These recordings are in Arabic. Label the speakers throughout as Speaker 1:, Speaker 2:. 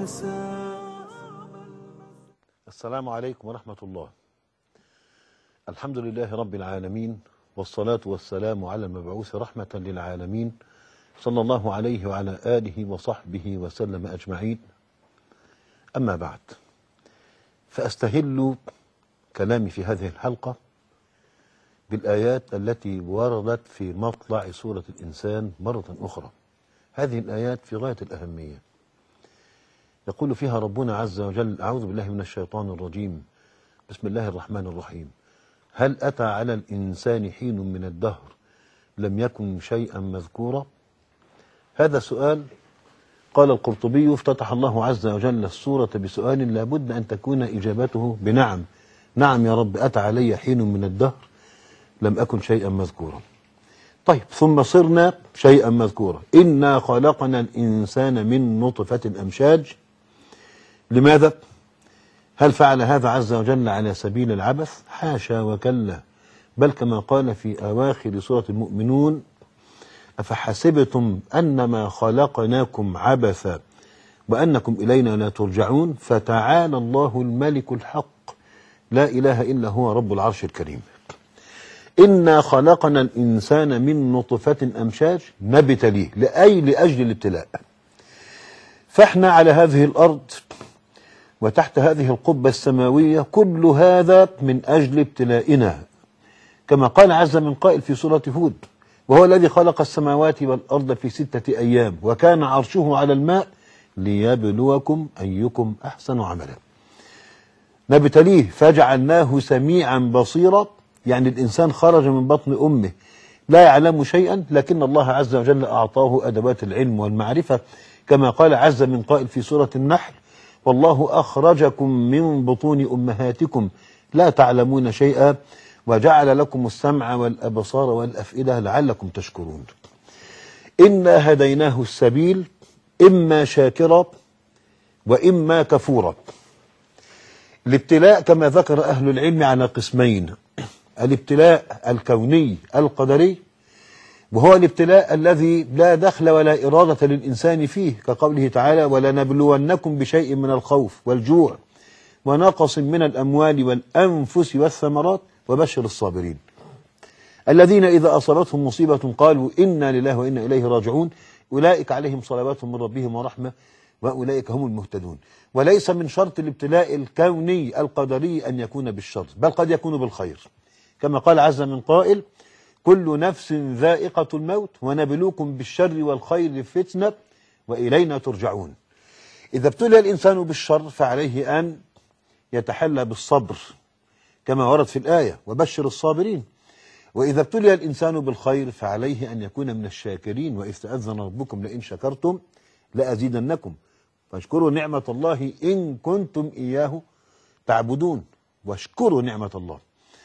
Speaker 1: السلام عليكم ورحمة الله. الحمد لله رب العالمين، والصلاة والسلام على المبعوث رحمة للعالمين صلى الله عليه وعلى آله وصحبه وسلم أجمعين. أما بعد، فأستهل كلامي في هذه الحلقة بالآيات التي وردت في مطلع سورة الإنسان مرة أخرى. هذه الآيات في غاية الأهمية. يقول فيها ربنا عز وجل: أعوذ بالله من الشيطان الرجيم، بسم الله الرحمن الرحيم. هل أتى على الإنسان حين من الدهر لم يكن شيئا مذكورا؟ هذا سؤال قال القرطبي: افتتح الله عز وجل السورة بسؤال لا بد أن تكون إجابته بنعم. نعم يا رب، أتى علي حين من الدهر لم أكن شيئا مذكورا. طيب، ثم صرنا شيئا مذكورا. إنا خلقنا الإنسان من نطفة أمشاج. لماذا؟ هل فعل هذا عز وجل على سبيل العبث؟ حاشا وكلا، بل كما قال في أواخر سورة المؤمنون: أفحسبتم أنما خلقناكم عبثا وأنكم إلينا لا ترجعون فتعالى الله الملك الحق لا إله إلا هو رب العرش الكريم. إنا خلقنا الإنسان من نطفة أمشاج نبتليه، لأجل الابتلاء. فإحنا على هذه الأرض وتحت هذه القبة السماوية، كل هذا من أجل ابتلائنا، كما قال عز من قائل في سورة هود: وهو الذي خلق السماوات والأرض في 6 أيام وكان عرشه على الماء ليبلوكم أيكم أحسن عملا. نبتليه فجعلناه سميعا بصيرا، يعني الإنسان خرج من بطن أمه لا يعلم شيئا، لكن الله عز وجل أعطاه أدوات العلم والمعرفة، كما قال عز من قائل في سورة النحل: والله أخرجكم من بطون أمهاتكم لا تعلمون شيئا وجعل لكم السمع والأبصار والأفئدة لعلكم تشكرون. إنا هديناه السبيل إما شاكرا وإما كفورا. الابتلاء كما ذكر أهل العلم على قسمين: الابتلاء الكوني القدري، وهو الابتلاء الذي لا دخل ولا إرادة للإنسان فيه، كقوله تعالى: ولنبلونكم بشيء من الخوف والجوع ونقص من الأموال والأنفس والثمرات وبشر الصابرين الذين إذا أصابتهم مصيبة قالوا إنا لله وإنا إليه راجعون أولئك عليهم صلوات من ربهم ورحمة وأولئك هم المهتدون. وليس من شرط الابتلاء الكوني القدري أن يكون بالشر، بل قد يكون بالخير، كما قال عز من قائل: كل نفس ذائقة الموت ونبلوكم بالشر والخير فتنة وإلينا ترجعون. إذا ابتلي الإنسان بالشر فعليه أن يتحلى بالصبر، كما ورد في الآية: وبشر الصابرين. وإذا ابتلي الإنسان بالخير فعليه أن يكون من الشاكرين، وإذ تأذن ربكم لئن شكرتم لأزيدنكم فاشكروا نعمة الله إن كنتم إياه تعبدون. واشكروا نعمة الله.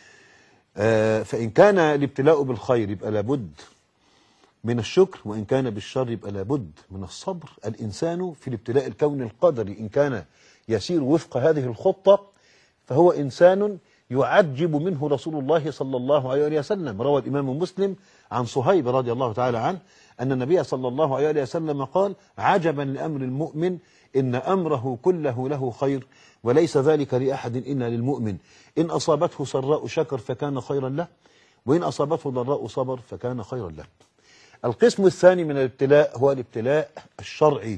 Speaker 1: فإن كان الابتلاء بالخير يبقى لابد من الشكر، وإن كان بالشر يبقى لابد من الصبر. الإنسان في الابتلاء الكوني القدري إن كان يسير وفق هذه الخطة فهو إنسان يعجب منه رسول الله صلى الله عليه وسلم. روى الإمام مسلم عن صهيب رضي الله تعالى عنه أن النبي صلى الله عليه وسلم قال: عجبا لأمر المؤمن إن أمره كله له خير وليس ذلك لأحد إلا للمؤمن، إن أصابته سراء شكر فكان خيرا له، وإن أصابته ضراء صبر فكان خيرا له. القسم الثاني من الابتلاء هو الابتلاء الشرعي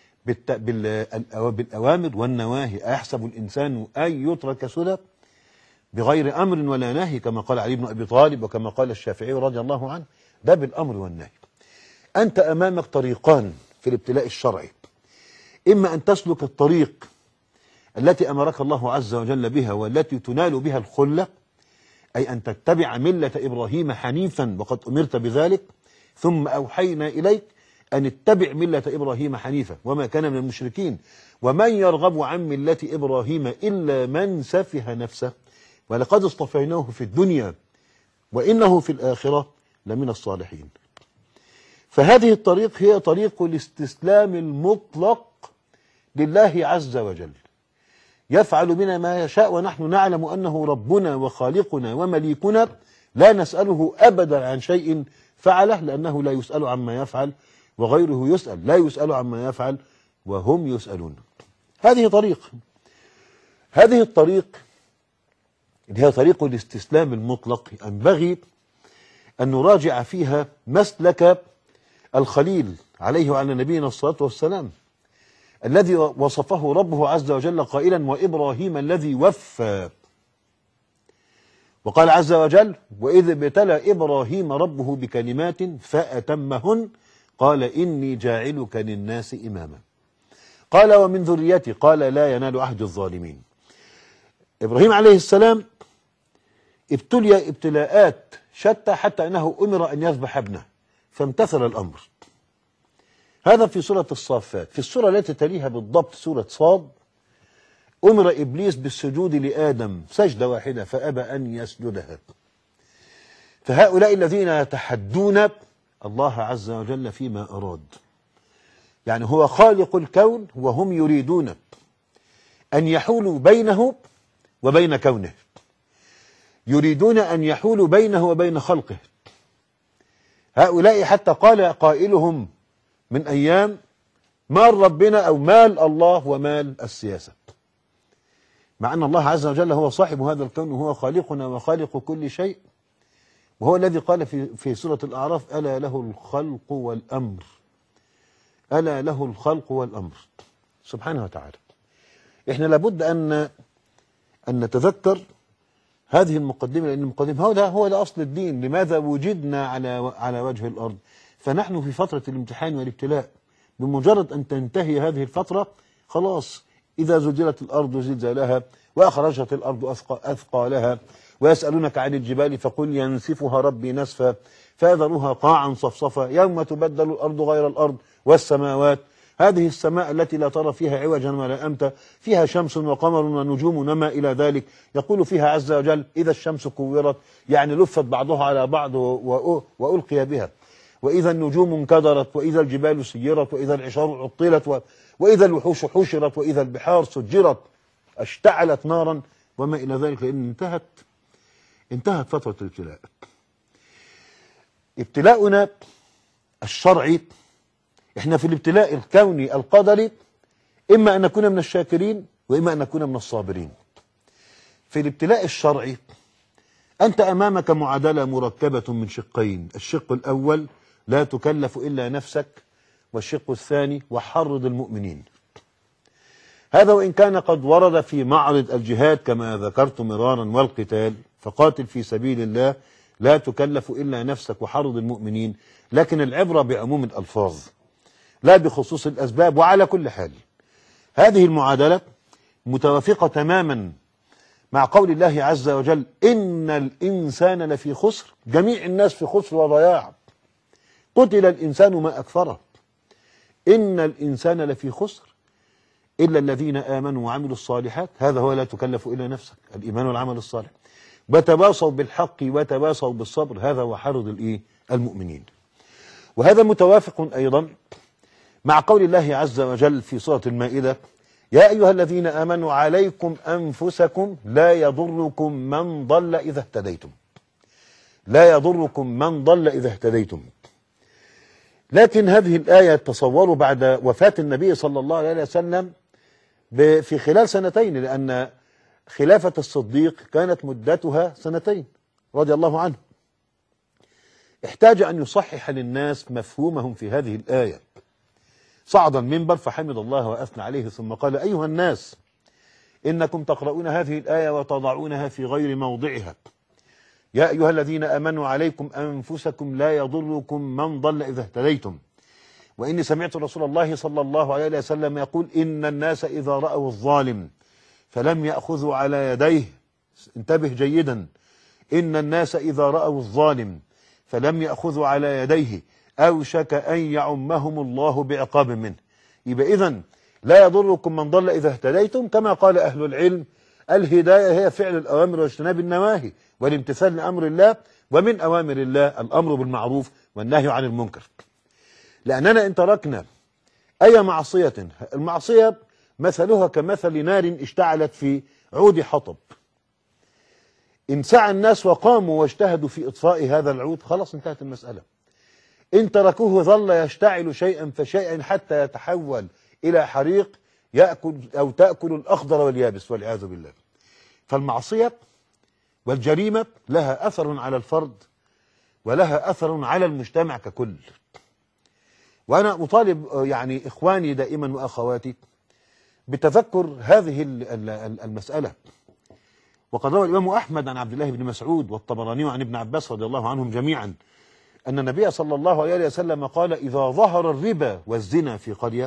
Speaker 1: بالأوامر والنواهي. أيحسب الإنسان أن يترك سدى بغير أمر ولا نهي، كما قال علي بن أبي طالب وكما قال الشافعي رضي الله عنه. ده بالأمر والنهي. أنت أمامك طريقان في الابتلاء الشرعي: إما أن تسلك الطريق التي أمرك الله عز وجل بها والتي تنال بها الخلة، أي أن تتبع ملة إبراهيم حنيفا وقد أمرت بذلك، ثم أوحينا إليك أن اتبع ملة إبراهيم حنيفا وما كان من المشركين ومن يرغب عن ملة إبراهيم إلا من سفه نفسه ولقد اصطفيناه في الدنيا وإنه في الآخرة لمن الصالحين. فهذه الطريق هي طريق الاستسلام المطلق لله عز وجل، يفعل بنا ما يشاء ونحن نعلم أنه ربنا وخالقنا ومليكنا، لا نسأله أبدا عن شيء فعله، لأنه لا يسأل عما يفعل وغيره يسأل، لا يسأل عما يفعل وهم يسألون. هذه طريق، هذه الطريق اللي هي طريق الاستسلام المطلق ينبغي أن نراجع فيها مسلك الخليل عليه وعلى نبينا الصلاة والسلام، الذي وصفه ربه عز وجل قائلا: وإبراهيم الذي وفى. وقال عز وجل: وإذ ابتلى إبراهيم ربه بكلمات فأتمهن قال إني جاعلك للناس إماما. قال: ومن ذريتي، قال: لا ينال عهد الظالمين. إبراهيم عليه السلام ابتلي ابتلاءات شتى حتى أنه أمر أن يذبح ابنه فامتثل الأمر. هذا في سورة الصافات. في السورة التي تليها بالضبط سورة صاد أمر إبليس بالسجود لآدم سجدة واحدة فأبى أن يسجدها. فهؤلاء الذين يتحدون الله عز وجل فيما أراد، يعني هو خالق الكون وهم يريدون أن يحولوا بينه وبين كونه، يريدون أن يحولوا بينه وبين خلقه. هؤلاء حتى قال قائلهم من أيام: مال ربنا أو مال الله ومال السياسة، مع أن الله عز وجل هو صاحب هذا الكون وهو خالقنا وخالق كل شيء، وهو الذي قال في سورة الأعراف: ألا له الخلق والأمر، ألا له الخلق والأمر، سبحانه وتعالى. إحنا لابد أن نتذكر هذه المقدمة، لأن المقدمة هو ده أصل الدين. لماذا وجدنا على وجه الأرض؟ فنحن في فترة الامتحان والابتلاء. بمجرد أن تنتهي هذه الفترة خلاص، إذا زلزلت الأرض زلزالها وأخرجت الأرض أثقالها ويسألونك عن الجبال فقل ينسفها ربي نسفا فيذرها قاعا صفصفا يوم تبدل الأرض غير الأرض والسماوات. هذه السماء التي لا ترى فيها عوجا ولا أمتا، فيها شمس وقمر ونجوم وما إلى ذلك. يقول فيها عز وجل: إذا الشمس كورت، يعني لفت بعضها على بعض وألقي بها. وإذا النجوم انكدرت، وإذا الجبال سيرت، وإذا العشار عطلت، وإذا الوحوش حشرت، وإذا البحار سجرت، اشتعلت نارا وما إلى ذلك، لأن انتهت فترة الابتلاء. ابتلاؤنا الشرعي، احنا في الابتلاء الكوني القدري إما أن نكون من الشاكرين وإما أن نكون من الصابرين. في الابتلاء الشرعي أنت أمامك معادلة مركبة من شقين: الشق الأول لا تكلف إلا نفسك، والشق الثاني وحرض المؤمنين. هذا وإن كان قد ورد في معرض الجهاد كما ذكرت مرارا والقتال، فقاتل في سبيل الله لا تكلف إلا نفسك وحرض المؤمنين، لكن العبرة بعموم الألفاظ لا بخصوص الأسباب. وعلى كل حال هذه المعادلة متوافقة تماما مع قول الله عز وجل: إن الإنسان لفي خسر، جميع الناس في خسر وضياع. قتل الإنسان ما أكفره. إن الإنسان لفي خسر إلا الذين آمنوا وعملوا الصالحات. هذا هو لا تكلف إلا نفسك، الإيمان والعمل الصالح. وتواصوا بالحق وتواصوا بالصبر، هذا هو حرض المؤمنين. وهذا متوافق أيضا مع قول الله عز وجل في سورة المائدة: يا أيها الذين آمنوا عليكم أنفسكم لا يضركم من ضل إذا اهتديتم. لا يضركم من ضل إذا اهتديتم. لكن هذه الآية تصوروا بعد وفاة النبي صلى الله عليه وسلم في خلال سنتين، لأن خلافة الصديق كانت مدتها سنتين رضي الله عنه. احتاج أن يصحح للناس مفهومهم في هذه الآية. صعد المنبر فحمد الله وأثنى عليه ثم قال: أيها الناس إنكم تقرؤون هذه الآية وتضعونها في غير موضعها. يا أيها الذين آمنوا عليكم أنفسكم لا يضركم من ضل إذا اهتديتم. وإني سمعت رسول الله صلى الله عليه وسلم يقول: إن الناس إذا رأوا الظالم فلم يأخذوا على يديه. انتبه جيدا: إن الناس إذا رأوا الظالم فلم يأخذوا على يديه أوشك أن يعمهم الله بعقاب منه. يبقى إذن لا يضركم من ضل إذا اهتديتم، كما قال أهل العلم: الهداية هي فعل الأوامر واجتناب النواهي والامتثال لأمر الله، ومن أوامر الله الأمر بالمعروف والنهي عن المنكر. لأننا إن تركنا أي معصية، المعصية مثلها كمثل نار اشتعلت في عود حطب، إن سعى الناس وقاموا واجتهدوا في إطفاء هذا العود خلاص انتهت المسألة. إن تركوه ظل يشتعل شيئا فشيئا حتى يتحول إلى حريق، يأكل أو تأكل الأخضر واليابس والعياذ بالله. فالمعصية والجريمة لها أثر على الفرد ولها أثر على المجتمع ككل. وأنا أطالب يعني إخواني دائما وأخواتي بتذكر هذه المسألة. وقد روى الإمام أحمد عن عبد الله بن مسعود والطبراني عن ابن عباس رضي الله عنهم جميعا أن النبي صلى الله عليه وسلم قال: إذا ظهر الربا والزنا في قرية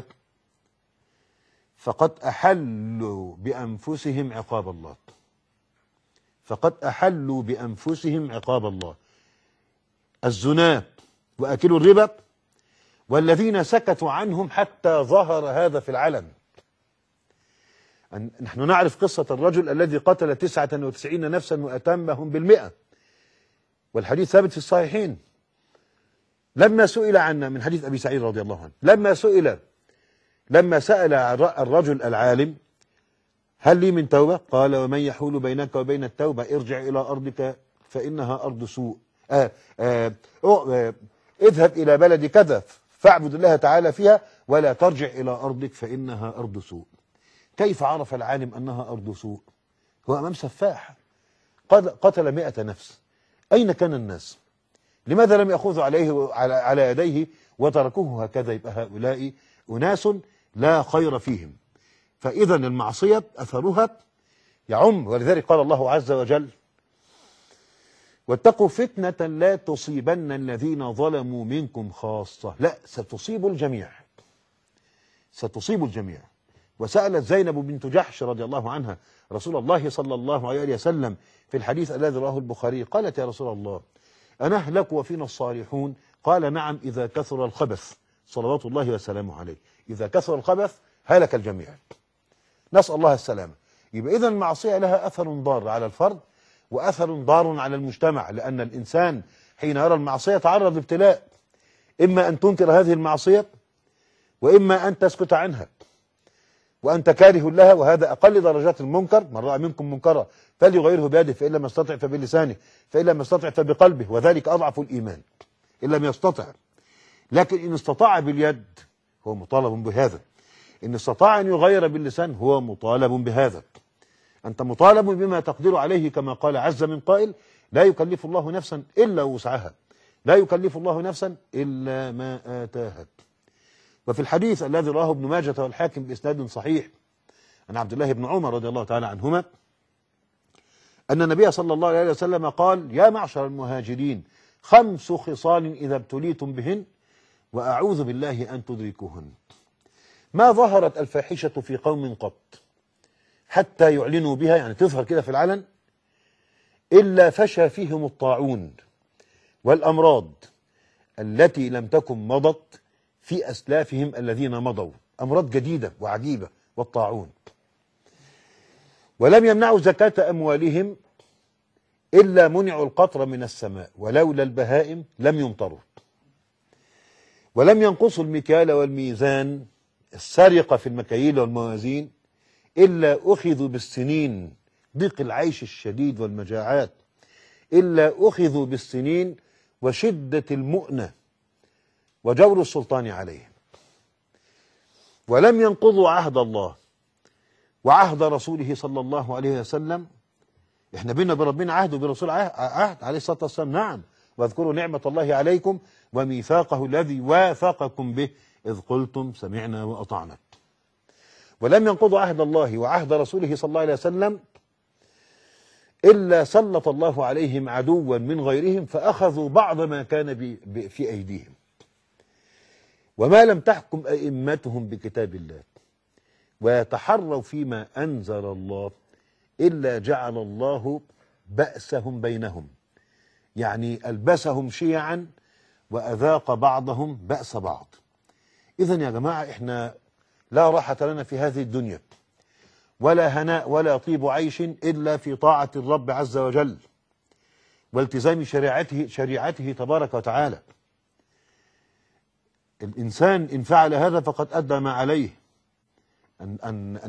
Speaker 1: فقد أحلوا بأنفسهم عقاب الله. فقد أحلوا بأنفسهم عقاب الله. الزنا وأكلوا الربا والذين سكتوا عنهم حتى ظهر هذا في العلن. نحن نعرف قصة الرجل الذي قتل 99 نفسا وأتمهم ب100، والحديث ثابت في الصحيحين. لما سئل عنا من حديث أبي سعيد رضي الله عنه، لما سأل الرجل العالم: هل لي من توبة؟ قال: ومن يحول بينك وبين التوبة؟ ارجع إلى أرضك فإنها أرض سوء. اذهب إلى بلد كذا فاعبد الله تعالى فيها ولا ترجع إلى أرضك فإنها أرض سوء. كيف عرف العالم أنها أرض سوء؟ هو أمام سفاح قتل 100 نفس. أين كان الناس؟ لماذا لم يأخذوا على يديه وتركوه هكذا؟ يبقى هؤلاء أناس لا خير فيهم. فإذا المعصية أثرها يعم، ولذلك قال الله عز وجل: واتقوا فتنة لا تصيبن الذين ظلموا منكم خاصة. لا، ستصيب الجميع، ستصيب الجميع. وسألت زينب بنت جحش رضي الله عنها رسول الله صلى الله عليه وسلم في الحديث الذي رواه البخاري، قالت: يا رسول الله، أنهلك وفينا الصالحون؟ قال: نعم، إذا كثر الخبث. صلوات الله وسلامه عليه. إذا كثر الخبث هلك الجميع. نسأل الله السلامة. يبقى إذن المعصية لها أثر ضار على الفرد وأثر ضار على المجتمع، لأن الإنسان حين يرى المعصية تعرض لابتلاء، إما أن تنكر هذه المعصية وإما أن تسكت عنها وأنت كاره لها، وهذا أقل درجات المنكر. من رأى منكم منكرا فليغيره بيده، فإن لم يستطع فبلسانه، فإن لم يستطع فبقلبه، وذلك أضعف الإيمان إن لم يستطع. لكن إن استطاع باليد هو مطالب بهذا، إن استطاع أن يغير باللسان هو مطالب بهذا. أنت مطالب بما تقدر عليه، كما قال عز من قائل: لا يكلف الله نفسا إلا وسعها، لا يكلف الله نفسا إلا ما آتاها. وفي الحديث الذي رواه ابن ماجة والحاكم بإسناد صحيح عن عبد الله بن عمر رضي الله تعالى عنهما أن النبي صلى الله عليه وسلم قال: يا معشر المهاجرين، 5 خصال إذا ابتليتم بهن وأعوذ بالله أن تدركوهن. ما ظهرت الفاحشة في قوم قط حتى يعلنوا بها، يعني تظهر كده في العلن، إلا فشى فيهم الطاعون والأمراض التي لم تكن مضت في أسلافهم الذين مضوا. أمراض جديدة وعجيبة، والطاعون. ولم يمنعوا زكاة أموالهم إلا منعوا القطر من السماء، ولولا البهائم لم يمطروا. ولم ينقصوا المكيال والميزان، السرقة في المكاييل والموازين، إلا أخذوا بالسنين، ضيق العيش الشديد والمجاعات، إلا أخذوا بالسنين وشدة المؤنة وجور السلطان عليهم. ولم ينقضوا عهد الله وعهد رسوله صلى الله عليه وسلم. احنا بينا بربنا عهد وبرسول عهد عليه الصلاة والسلام. نعم، واذكروا نعمة الله عليكم وميثاقه الذي واثقكم به إذ قلتم سمعنا وأطعنا. ولم ينقضوا عهد الله وعهد رسوله صلى الله عليه وسلم إلا سلط الله عليهم عدوا من غيرهم فأخذوا بعض ما كان في أيديهم. وما لم تحكم أئمتهم بكتاب الله ويتحروا فيما أنزل الله إلا جعل الله بأسهم بينهم، يعني ألبسهم شيعا وأذاق بعضهم بأس بعض. إذن يا جماعة، إحنا لا راحة لنا في هذه الدنيا ولا هناء ولا طيب عيش إلا في طاعة الرب عز وجل والتزام شريعته تبارك وتعالى. الإنسان إن فعل هذا فقد أدى ما عليه. أن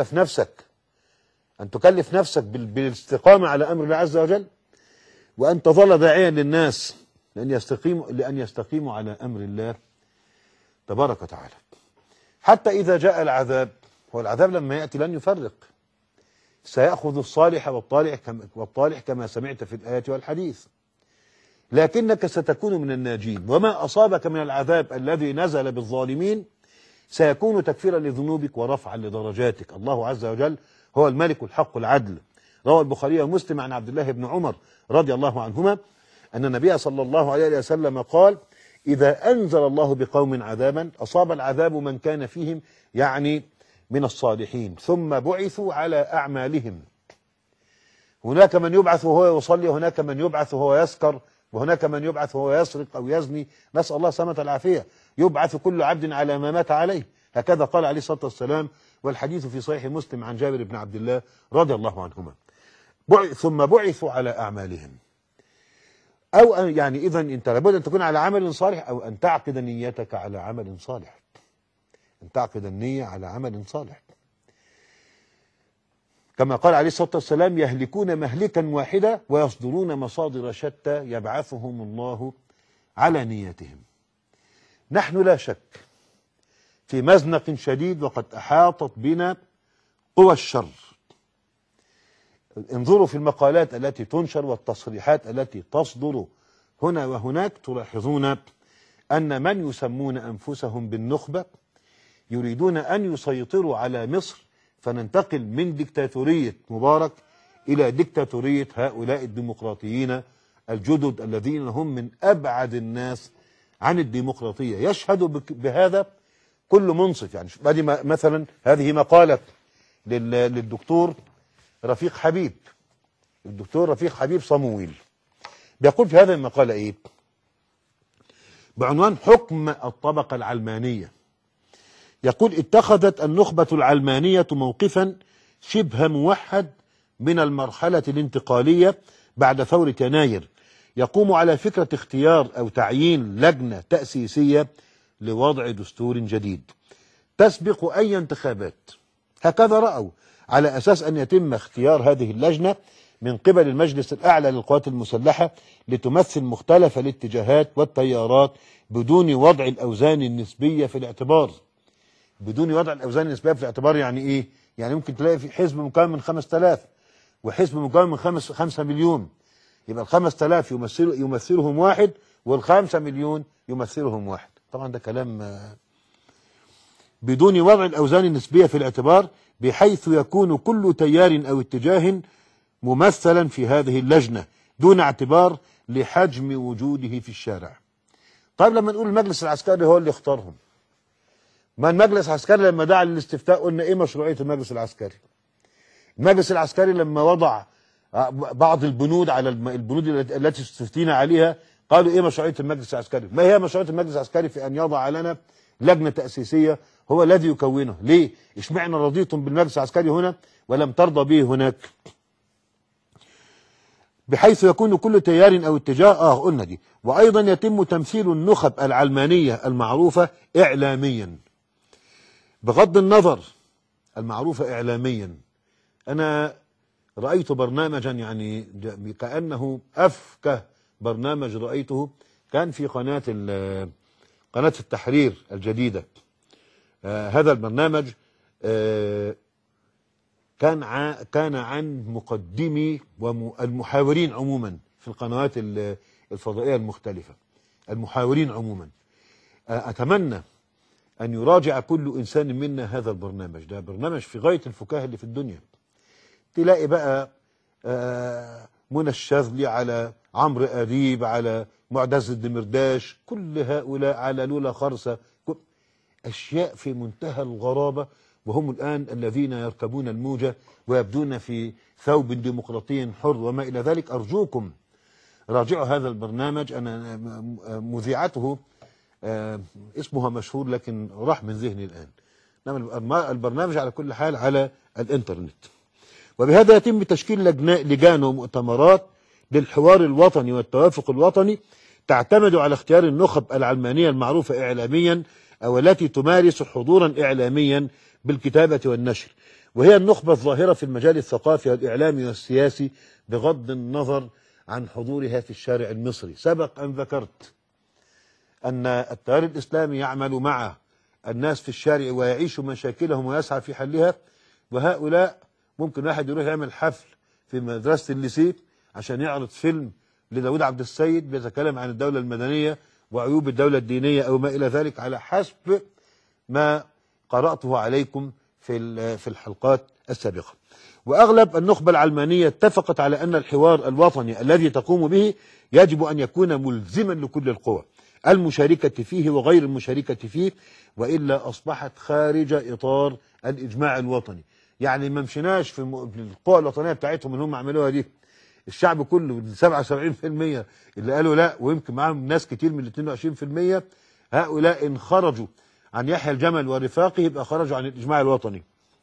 Speaker 1: تكلف نفسك بالاستقامة على أمر الله عز وجل، وأن تظل داعيا للناس لأن يستقيموا على أمر الله تبارك وتعالى. حتى إذا جاء العذاب هو العذاب لما يأتي لن يفرق، سيأخذ الصالح والطالح كما سمعت في الآية والحديث، لكنك ستكون من الناجين، وما أصابك من العذاب الذي نزل بالظالمين سيكون تكفيرا لذنوبك ورفعا لدرجاتك. الله عز وجل هو الملك الحق العدل. روى البخاري ومسلم عن عبد الله بن عمر رضي الله عنهما أن النبي صلى الله عليه وسلم قال: إذا أنزل الله بقوم عذابا أصاب العذاب من كان فيهم، يعني من الصالحين، ثم بعثوا على أعمالهم. هناك من يبعث وهو يصلي، وهناك من يبعث وهو يسكر، وهناك من يبعث وهو يسرق أو يزني، نسأل الله سلامة العافية. يبعث كل عبد على ما مات عليه، هكذا قال عليه الصلاة والسلام، والحديث في صحيح مسلم عن جابر بن عبد الله رضي الله عنهما. ثم بعثوا على أعمالهم، أو يعني إذا أنت لابد أن تكون على عمل صالح، أو أن تعقد نيتك على عمل صالح، أن تعقد النية على عمل صالح. كما قال عليه الصلاة والسلام: يهلكون مهلكا واحدة ويصدرون مصادر شتى يبعثهم الله على نيتهم. نحن لا شك في مزنق شديد، وقد أحاطت بنا قوى الشر. انظروا في المقالات التي تنشر والتصريحات التي تصدر هنا وهناك، تلاحظون أن من يسمون أنفسهم بالنخبة يريدون أن يسيطروا على مصر، فننتقل من ديكتاتورية مبارك إلى ديكتاتورية هؤلاء الديمقراطيين الجدد الذين هم من أبعد الناس عن الديمقراطية. يشهد بهذا كل منصف. يعني مثلا هذه مقالة للدكتور رفيق حبيب، الدكتور رفيق حبيب صمويل، بيقول في هذه المقالة إيه؟ بعنوان حكم الطبقة العلمانية. يقول: اتخذت النخبة العلمانية موقفا شبه موحد من المرحلة الانتقالية بعد ثورة يناير، يقوم على فكرة اختيار أو تعيين لجنة تأسيسية لوضع دستور جديد تسبق أي انتخابات. هكذا رأوا، على أساس أن يتم اختيار هذه اللجنة من قبل المجلس الأعلى للقوات المسلحة لتمثل مختلف الاتجاهات والتيارات بدون وضع الأوزان النسبية في الاعتبار. بدون وضع الأوزان النسبية في الاعتبار يعني إيه؟ يعني ممكن تلاقي في حزب مكون من 5000 وحزب مكون من 5 مليون، يبقى ال5000 يمثلهم واحد، وال5 مليون يمثلهم واحد. طبعا ده كلام بدون وضع الأوزان النسبية في الاعتبار، بحيث يكون كل تيار أو اتجاه ممثلا في هذه اللجنة دون اعتبار لحجم وجوده في الشارع. طيب لما نقول المجلس العسكري هو اللي اختارهم، ما المجلس العسكري لما دعا للاستفتاء قلنا ايه مشروعية المجلس العسكري؟ المجلس العسكري لما وضع بعض البنود على البنود التي استفتينا عليها قالوا ايه مشروعية المجلس العسكري؟ ما هي مشروعية المجلس العسكري في ان يضع لنا لجنة تأسيسية هو الذي يكونه؟ ليه؟ اشمعنى رضيتم بالمجلس العسكري هنا ولم ترضى به هناك؟ بحيث يكون كل تيار او اتجاه قلنا دي. وايضا يتم تمثيل النخب العلمانية المعروفة اعلاميا، بغض النظر المعروفة اعلاميا. انا رأيت برنامجا يعني كأنه افكه برنامج رأيته، كان في قناة التحرير الجديدة. هذا البرنامج كان عن مقدمي والمحاورين عموما في القنوات الفضائية المختلفة، المحاورين عموما. أتمنى أن يراجع كل إنسان منا هذا البرنامج. ده برنامج في غاية الفكاهة اللي في الدنيا. تلاقي بقى منى الشاذلي، على عمرو أديب، على معتز الدمرداش، كل هؤلاء، على لولا خرسة، أشياء في منتهى الغرابة، وهم الآن الذين يركبون الموجة ويبدون في ثوب ديمقراطي حر وما إلى ذلك. أرجوكم راجعوا هذا البرنامج. أنا مذيعته اسمها مشهور لكن راح من ذهني الآن. البرنامج على كل حال على الإنترنت. وبهذا يتم تشكيل لجان ومؤتمرات للحوار الوطني والتوافق الوطني تعتمد على اختيار النخب العلمانية المعروفة إعلاميا، أو التي تمارس حضورا إعلاميا بالكتابة والنشر، وهي النخبة الظاهرة في المجال الثقافي والإعلامي والسياسي بغض النظر عن حضورها في الشارع المصري. سبق أن ذكرت أن التيار الإسلامي يعمل مع الناس في الشارع ويعيشوا مشاكلهم ويسعى في حلها، وهؤلاء ممكن واحد يروح يعمل حفل في مدرسة الليسيه عشان يعرض فيلم لداود عبد السيد بيتكلم عن الدولة المدنية وعيوب الدولة الدينية أو ما إلى ذلك، على حسب ما قرأته عليكم في الحلقات السابقة. وأغلب النخبة العلمانية اتفقت على أن الحوار الوطني الذي تقوم به يجب أن يكون ملزما لكل القوى المشاركة فيه وغير المشاركة فيه، وإلا أصبحت خارج إطار الإجماع الوطني. يعني ما مشيناش في القوى الوطنية بتاعتهم اللي هم عملوها دي، الشعب كله 77% اللي قالوا لا، ويمكن معاهم ناس كتير من 22%، هؤلاء إن خرجوا عن يحيى الجمل ورفاقه يبقى خرجوا عن الإجماع الوطني.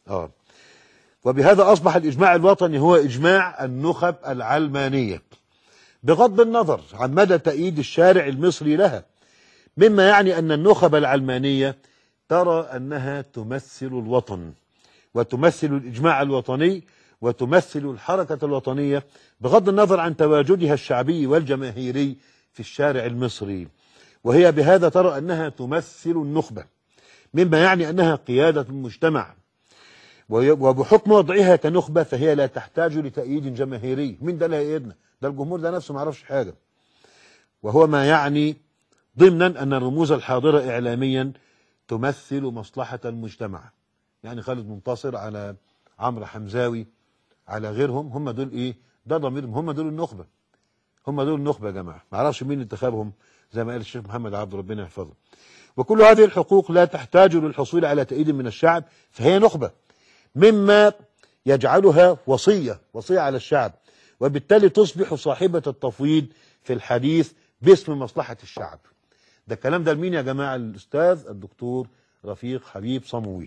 Speaker 1: وبهذا أصبح الإجماع الوطني هو إجماع النخب العلمانية، بغض النظر عن مدى تأييد الشارع المصري لها، مما يعني أن النخب العلمانية ترى أنها تمثل الوطن وتمثل الإجماع الوطني وتمثل الحركة الوطنية، بغض النظر عن تواجدها الشعبي والجماهيري في الشارع المصري. وهي بهذا ترى أنها تمثل النخبة، مما يعني أنها قيادة المجتمع، وبحكم وضعها كنخبة فهي لا تحتاج لتأييد جماهيري. مين ده اللي هيأيدنا؟ ده الجمهور ده نفسه ما يعرفش حاجة. وهو ما يعني ضمنا أن الرموز الحاضرة إعلاميا تمثل مصلحة المجتمع. يعني خالد منتصر على عمرو حمزاوي على غيرهم، هم دول إيه؟ ده ضميرهم، هم دول النخبة، هم دول النخبة يا جماعة. ما اعرفش مين انتخابهم زي ما قال الشيخ محمد عبد ربنا يحفظه. وكل هذه الحقوق لا تحتاج للحصول على تأييد من الشعب، فهي نخبة، مما يجعلها وصية على الشعب، وبالتالي تصبح صاحبة التفويض في الحديث باسم مصلحة الشعب. ده الكلام ده لمين يا جماعة؟ الأستاذ الدكتور رفيق حبيب صمويل.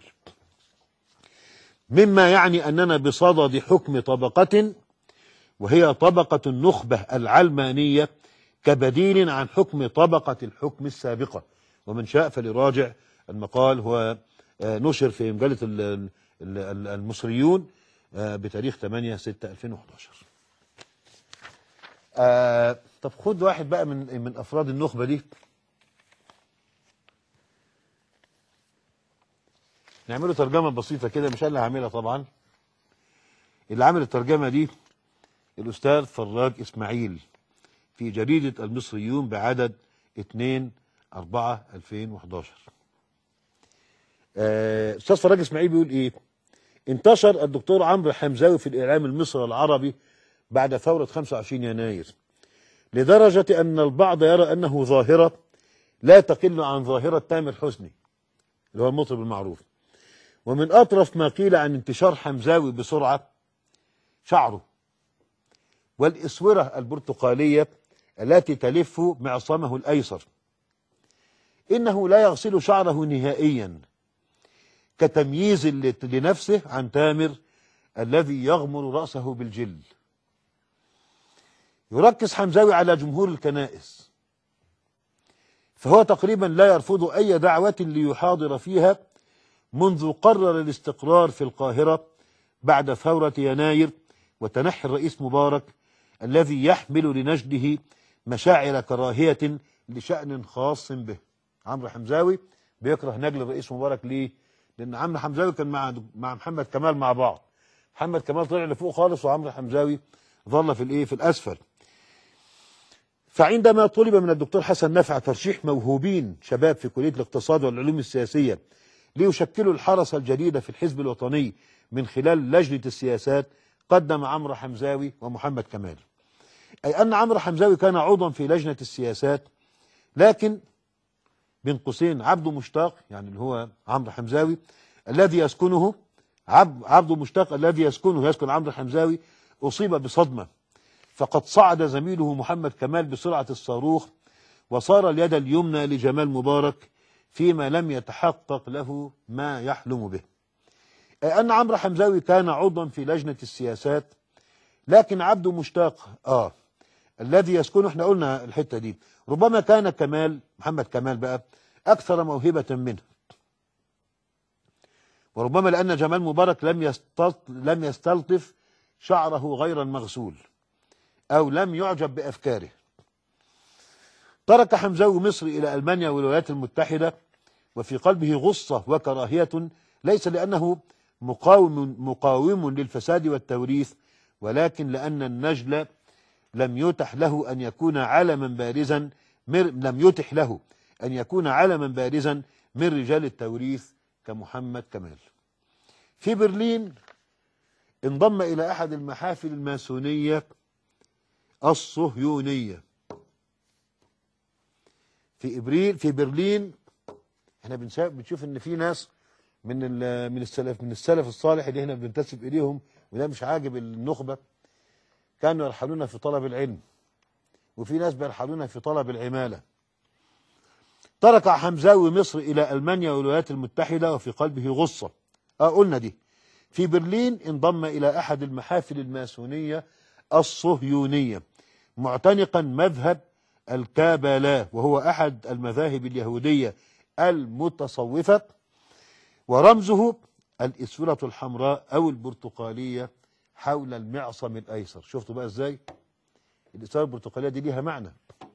Speaker 1: مما يعني أننا بصدد حكم طبقة، وهي طبقة النخبة العلمانية، كبديل عن حكم طبقة الحكم السابقة. ومن شاء فليراجع المقال، هو نشر في مجلة المصريون بتاريخ 8/6/2011. طب خد واحد بقى من أفراد النخبة دي، نعمله ترجمة بسيطة كده، مش أنا اللي هعملها طبعا. اللي عامل الترجمة دي الأستاذ فراج إسماعيل في جريدة المصريون بعدد 2/4/2011. أستاذ فراج إسماعيل بيقول إيه؟ انتشر الدكتور عمرو حمزاوي في الإعلام المصري العربي بعد ثورة 25 يناير، لدرجة أن البعض يرى أنه ظاهرة لا تقل عن ظاهرة تامر حسني اللي هو المطرب المعروف. ومن أطرف ما قيل عن انتشار حمزاوي بسرعة شعره والإسورة البرتقالية التي تلف معصمه الأيسر. إنه لا يغسل شعره نهائيا، كتمييز لنفسه عن تامر الذي يغمر رأسه بالجل. يركز حمزاوي على جمهور الكنائس، فهو تقريبا لا يرفض أي دعوة ليحاضر فيها منذ قرر الاستقرار في القاهرة بعد ثورة يناير وتنحي الرئيس مبارك، الذي يحمل لنجده مشاعر كراهية لشأن خاص به. عمرو حمزاوي بيكره نجل الرئيس مبارك ليه؟ لأن عمرو حمزاوي كان مع محمد كمال مع بعض. محمد كمال طلع لفوق خالص وعمرو حمزاوي ظل في الأسفل. فعندما طلب من الدكتور حسن نفع ترشيح موهوبين شباب في كلية الاقتصاد والعلوم السياسية ليشكلوا الحرس الجديد في الحزب الوطني من خلال لجنة السياسات، قدم عمرو حمزاوي ومحمد كمال. أي أن عمرو حمزاوي كان عضوا في لجنة السياسات، لكن بين قوسين عبده مشتاق، يعني اللي هو عمرو حمزاوي الذي يسكنه عبده مشتاق الذي يسكن عمرو حمزاوي أصيب بصدمة، فقد صعد زميله محمد كمال بسرعة الصاروخ وصار اليد اليمنى لجمال مبارك فيما لم يتحقق له ما يحلم به. أي أن عمرو حمزاوي كان عضوا في لجنة السياسات، لكن عبده مشتاق الذي يسكنه، احنا قلنا الحتة دي، ربما كان محمد كمال بقى أكثر موهبة منه، وربما لأن جمال مبارك لم يستلطف شعره غير المغسول أو لم يعجب بأفكاره. ترك حمزاوي مصر إلى ألمانيا والولايات المتحدة وفي قلبه غصة وكراهية، ليس لأنه مقاوم للفساد والتوريث، ولكن لأن النجل لم يتح له أن يكون علما بارزا من رجال التوريث كمحمد كمال. في برلين انضم إلى أحد المحافل الماسونية الصهيونية. في برلين احنا بنشوف ان في ناس من السلف الصالح اللي احنا بننتسب اليهم، وده مش عاجب النخبة، كانوا يرحلون في طلب العلم، وفي ناس بيرحلون في طلب العمالة. ترك حمزاوي مصر إلى ألمانيا والولايات المتحدة وفي قلبه غصة. قلنا دي. في برلين انضم إلى أحد المحافل الماسونية الصهيونية معتنقا مذهب الكابالا، وهو أحد المذاهب اليهودية المتصوفة، ورمزه الإسورة الحمراء أو البرتقالية حول المعصم الأيسر. شفتوا بقى إزاي الإسورة البرتقالية دي ليها معنى؟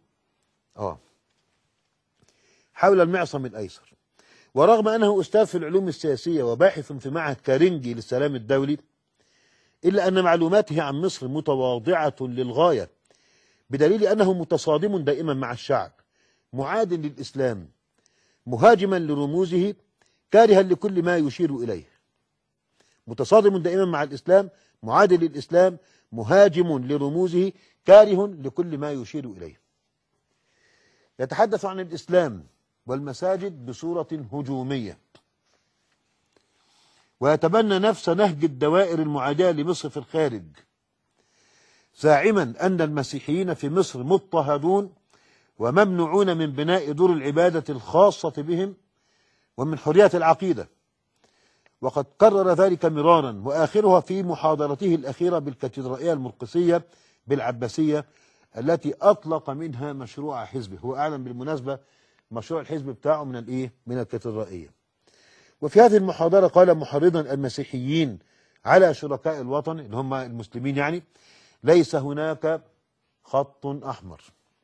Speaker 1: حول المعصم الأيسر. ورغم أنه أستاذ في العلوم السياسية وباحث في معهد كارنجي للسلام الدولي، إلا أن معلوماته عن مصر متواضعة للغاية، بدليل أنه متصادم دائما مع الشعب، معاد للإسلام، مهاجما لرموزه، كارها لكل ما يشير إليه. متصادم دائما مع الإسلام، معاد للإسلام، مهاجم لرموزه، كاره لكل ما يشير إليه. يتحدث عن الإسلام والمساجد بصورة هجومية، ويتبنى نفس نهج الدوائر المعادية لمصر في الخارج، زاعما أن المسيحيين في مصر مضطهدون وممنوعون من بناء دور العبادة الخاصة بهم ومن حرية العقيدة. وقد كرر ذلك مرارا، وآخرها في محاضرته الأخيرة بالكاتدرائية المرقسية بالعباسية التي أطلق منها مشروع حزبه. هو أعلن بالمناسبة مشروع الحزب بتاعه من الكاتدرائية. وفي هذه المحاضرة قال محرضا المسيحيين على شركاء الوطن اللي هم المسلمين يعني: ليس هناك خط أحمر.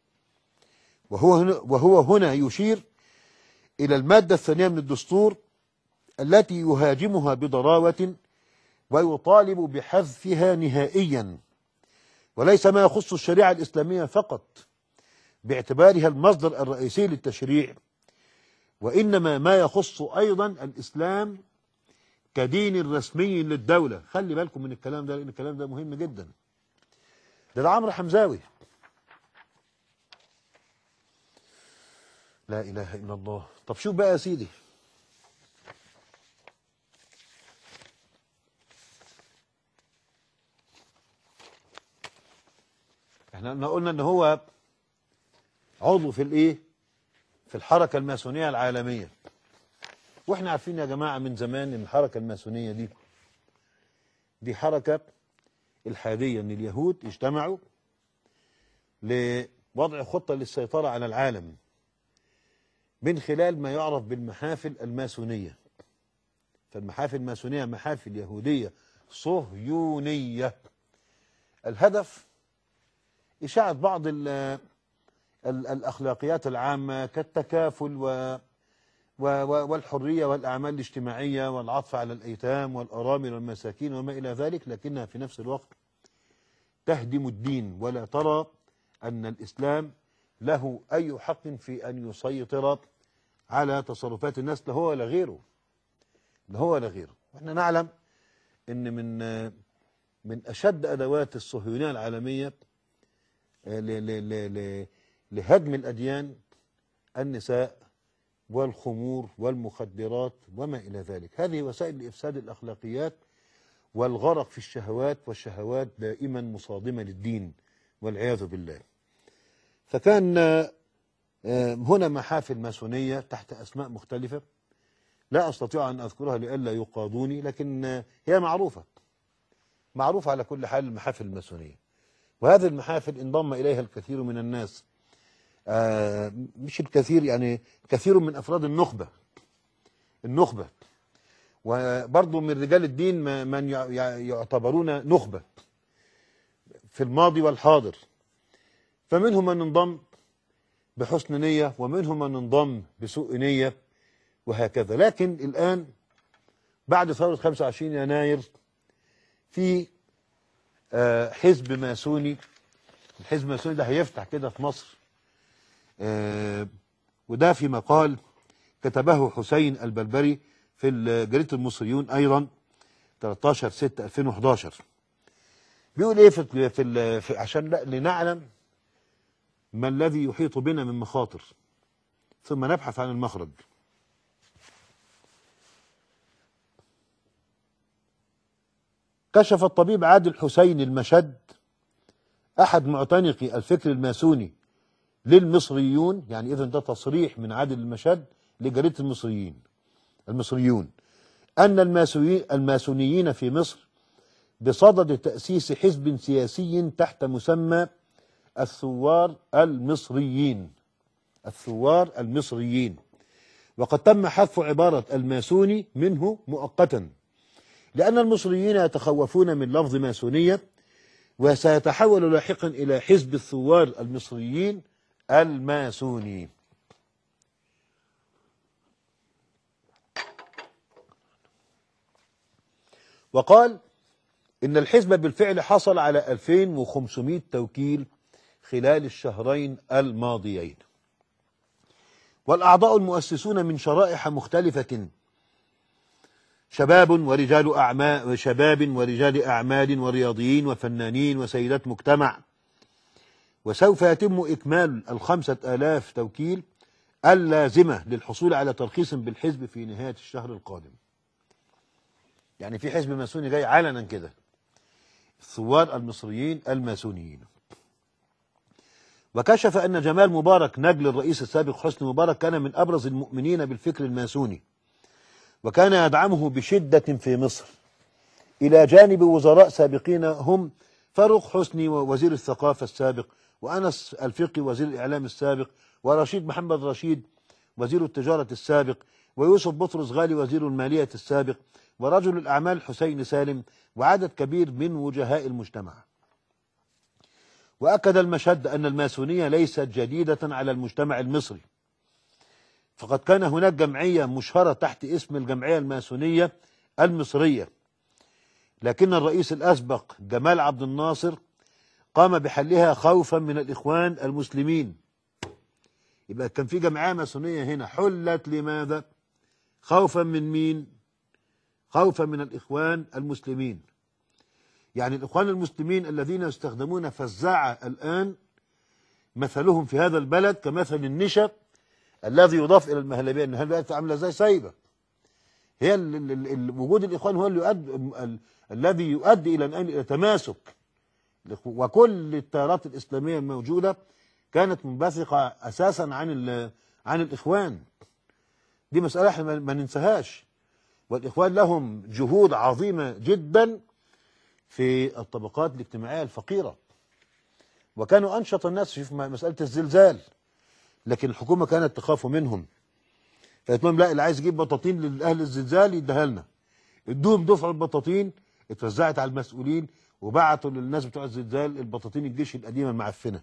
Speaker 1: وهو هنا يشير إلى المادة الثانية من الدستور التي يهاجمها بضراوة ويطالب بحذفها نهائيا، وليس ما يخص الشريعة الإسلامية فقط باعتبارها المصدر الرئيسي للتشريع، وإنما ما يخص أيضا الإسلام كدين رسمي للدولة. خلي بالكم من الكلام ده، لأن الكلام ده مهم جدا. ده عمرو حمزاوي. لا إله إلا الله. طب شوف بقى يا سيدي، احنا قلنا ان هو عضو في الحركة الماسونية العالمية، واحنا عارفين يا جماعة من زمان ان الحركة الماسونية دي حركة الحادية، ان اليهود اجتمعوا لوضع خطة للسيطرة على العالم من خلال ما يعرف بالمحافل الماسونية. فالمحافل الماسونية محافل يهودية صهيونية. الهدف إشاعة بعض الأخلاقيات العامة كالتكافل والحرية والأعمال الاجتماعية والعطف على الأيتام والأرامل والمساكين وما إلى ذلك، لكنها في نفس الوقت تهدم الدين، ولا ترى أن الإسلام له أي حق في أن يسيطر على تصرفات الناس، لا هو ولا غيره. وإحنا نعلم أن من أشد أدوات الصهيونية العالمية لهدم الأديان النساء والخمور والمخدرات وما إلى ذلك. هذه وسائل لإفساد الأخلاقيات والغرق في الشهوات، والشهوات دائما مصادمة للدين والعياذ بالله. فكان هنا محافل ماسونية تحت أسماء مختلفة لا أستطيع أن أذكرها لئلا يقاضوني، لكن هي معروفة على كل حال المحافل الماسونية. وهذه المحافل انضم إليها الكثير من الناس، مش الكثير يعني، كثير من أفراد النخبة، وبرضو من رجال الدين من يعتبرون نخبة في الماضي والحاضر. فمنهم من انضم بحسن نية، ومنهم من انضم بسوء نية، وهكذا. لكن الآن بعد ثورة 25 يناير في حزب ماسوني. الحزب الماسوني ده هيفتح كده في مصر، وده في مقال كتبه حسين البلبري في جريدة المصريون أيضا 13/6/2011. بيقول ايه في عشان لنعلم ما الذي يحيط بنا من مخاطر ثم نبحث عن المخرج. كشف الطبيب عادل حسين المشد أحد معتنقي الفكر الماسوني للمصريون، يعني إذن ده تصريح من عادل المشد لجريدة المصريون، أن الماسونيين في مصر بصدد تأسيس حزب سياسي تحت مسمى الثوار المصريين، وقد تم حذف عبارة الماسوني منه مؤقتا لأن المصريين يتخوفون من لفظ ماسونية، وسيتحول لاحقا إلى حزب الثوار المصريين الماسوني. وقال إن الحزب بالفعل حصل على 2500 توكيل خلال الشهرين الماضيين، والأعضاء المؤسسون من شرائح مختلفة، شباب ورجال أعمال ورياضيين وفنانين وسيدات مجتمع. وسوف يتم إكمال 5000 توكيل اللازمة للحصول على ترخيص بالحزب في نهاية الشهر القادم. يعني في حزب ماسوني جاي علنا كده، الثوار المصريين الماسونيين. وكشف أن جمال مبارك نجل الرئيس السابق حسني مبارك كان من أبرز المؤمنين بالفكر الماسوني، وكان يدعمه بشدة في مصر، إلى جانب وزراء سابقين هم فاروق حسني وزير الثقافة السابق، وأنس الفقي وزير الإعلام السابق، ورشيد محمد رشيد وزير التجارة السابق، ويوسف بطرس غالي وزير المالية السابق، ورجل الأعمال حسين سالم، وعدد كبير من وجهاء المجتمع. وأكد المشد أن الماسونية ليست جديدة على المجتمع المصري، فقد كان هناك جمعية مشهرة تحت اسم الجمعية الماسونية المصرية، لكن الرئيس الأسبق جمال عبد الناصر قام بحلها خوفا من الإخوان المسلمين. يبقى كان في جمعية ماسونية هنا حلت لماذا؟ خوفا من مين؟ خوفا من الإخوان المسلمين. يعني الإخوان المسلمين الذين يستخدمون فزاعة الآن مثلهم في هذا البلد كمثل النشا الذي يضاف إلى المهلبية. المهلبية عاملة زي سايبة، هي وجود الإخوان هو الذي يؤدي إلى تماسك. وكل التيارات الإسلامية الموجودة كانت منبثقة أساسا عن الإخوان. دي مسألة احنا ما ننساهاش. والإخوان لهم جهود عظيمة جدا في الطبقات الاجتماعية الفقيرة، وكانوا أنشط الناس في مسألة الزلزال، لكن الحكومة كانت تخاف منهم، فقالت لهم لا، اللي عايز يجيب بطاطين لأهل الزلزال يديها لنا. ادوهم دفعة بطاطين اتوزعت على المسؤولين، وبعتوا للناس بتوع الزلزال البطاطين الجيش القديمة المعفنة.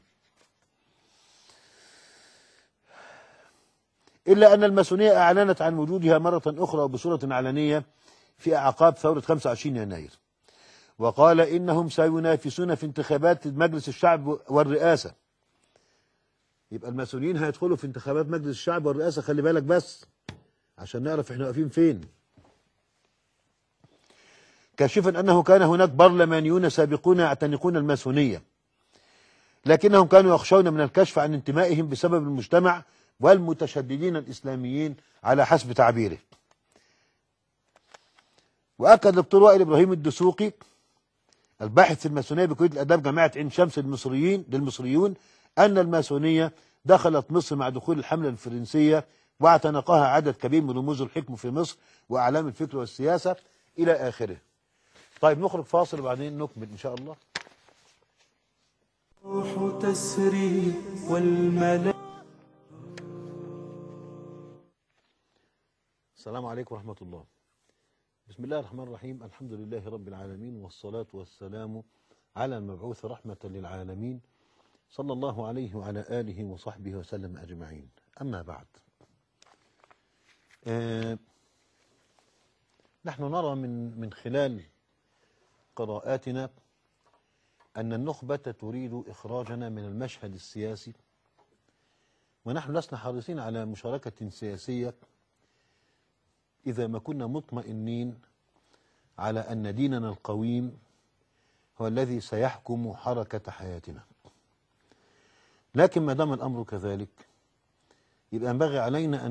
Speaker 1: إلا أن الماسونية أعلنت عن وجودها مرة أخرى بصورة علنية في أعقاب ثورة 25 يناير، وقال إنهم سينافسون في انتخابات مجلس الشعب والرئاسة. يبقى الماسونيين هيدخلوا في انتخابات مجلس الشعب والرئاسة، خلي بالك بس عشان نعرف احنا واقفين فين. كاشفا أنه كان هناك برلمانيون سابقون يعتنقون الماسونية، لكنهم كانوا يخشون من الكشف عن انتمائهم بسبب المجتمع والمتشددين الإسلاميين على حسب تعبيره. وأكد الدكتور وائل إبراهيم الدسوقي الباحث في الماسونية بكلية الآداب جامعة عين شمس للمصريون أن الماسونية دخلت مصر مع دخول الحملة الفرنسية، واعتنقها عدد كبير من رموز الحكم في مصر وأعلام الفكر والسياسة إلى آخره. طيب نخرج فاصل وبعدين نكمل إن شاء الله.
Speaker 2: روح تسري والملائكة.
Speaker 1: السلام عليكم ورحمة الله. بسم الله الرحمن الرحيم، الحمد لله رب العالمين، والصلاة والسلام على المبعوث رحمة للعالمين صلى الله عليه وعلى آله وصحبه وسلم أجمعين. أما بعد، نحن نرى من خلال قراءاتنا أن النخبة تريد إخراجنا من المشهد السياسي، ونحن لسنا حريصين على مشاركة سياسية إذا ما كنا مطمئنين على أن ديننا القويم هو الذي سيحكم حركة حياتنا. لكن ما دام الأمر كذلك يبقى ينبغي علينا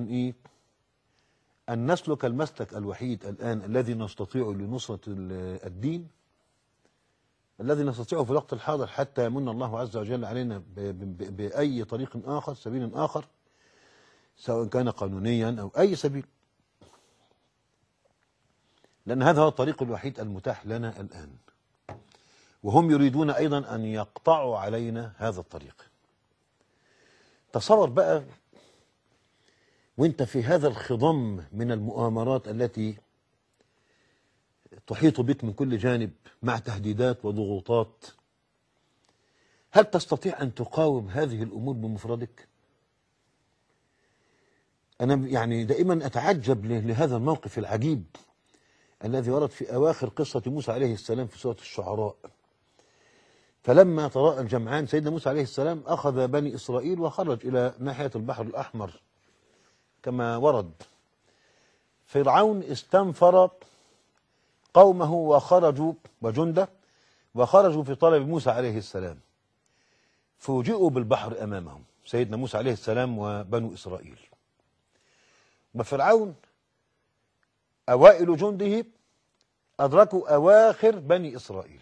Speaker 1: أن نسلك المسلك الوحيد الآن الذي نستطيع لنصرة الدين، الذي نستطيعه في الوقت الحاضر حتى يمن الله عز وجل علينا بأي طريق آخر، سبيل آخر، سواء كان قانونيا أو أي سبيل، لأن هذا هو الطريق الوحيد المتاح لنا الآن، وهم يريدون أيضا أن يقطعوا علينا هذا الطريق. تصور بقى وانت في هذا الخضم من المؤامرات التي تحيط بك من كل جانب مع تهديدات وضغوطات، هل تستطيع أن تقاوم هذه الأمور بمفردك؟ أنا يعني دائما أتعجب لهذا الموقف العجيب الذي ورد في أواخر قصة موسى عليه السلام في سورة الشعراء. فلما تراءى الجمعان سيدنا موسى عليه السلام أخذ بني إسرائيل وخرج إلى ناحية البحر الأحمر كما ورد. فرعون استنفر قومه وخرجوا وجنده وخرجوا في طلب موسى عليه السلام، فوجئوا بالبحر أمامهم سيدنا موسى عليه السلام وبنو إسرائيل. وفرعون أوائل جنده أدركوا أواخر بني إسرائيل.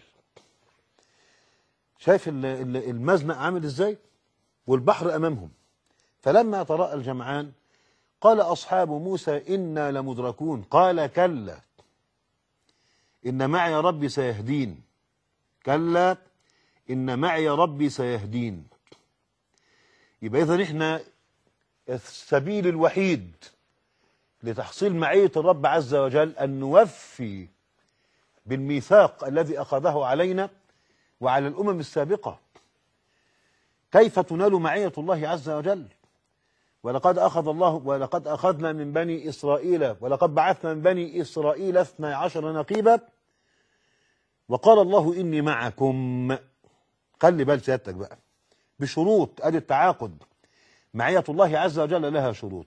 Speaker 1: شايف المزنق عامل إزاي؟ والبحر أمامهم. فلما تراءى الجمعان قال أصحاب موسى إنا لمدركون قال كلا إن معي ربي سيهدين، كلا إن معي ربي سيهدين. يبقى إذن إحنا السبيل الوحيد لتحصيل معية الرب عز وجل أن نوفي بالميثاق الذي أخذه علينا وعلى الأمم السابقة. كيف تنال معية الله عز وجل؟ ولقد أخذنا من بني إسرائيل ولقد بعثنا من بني إسرائيل 12 نقيبا وقال الله إني معكم. خلي بال سيادتك بقى بشروط، أدي التعاقد. معية الله عز وجل لها شروط.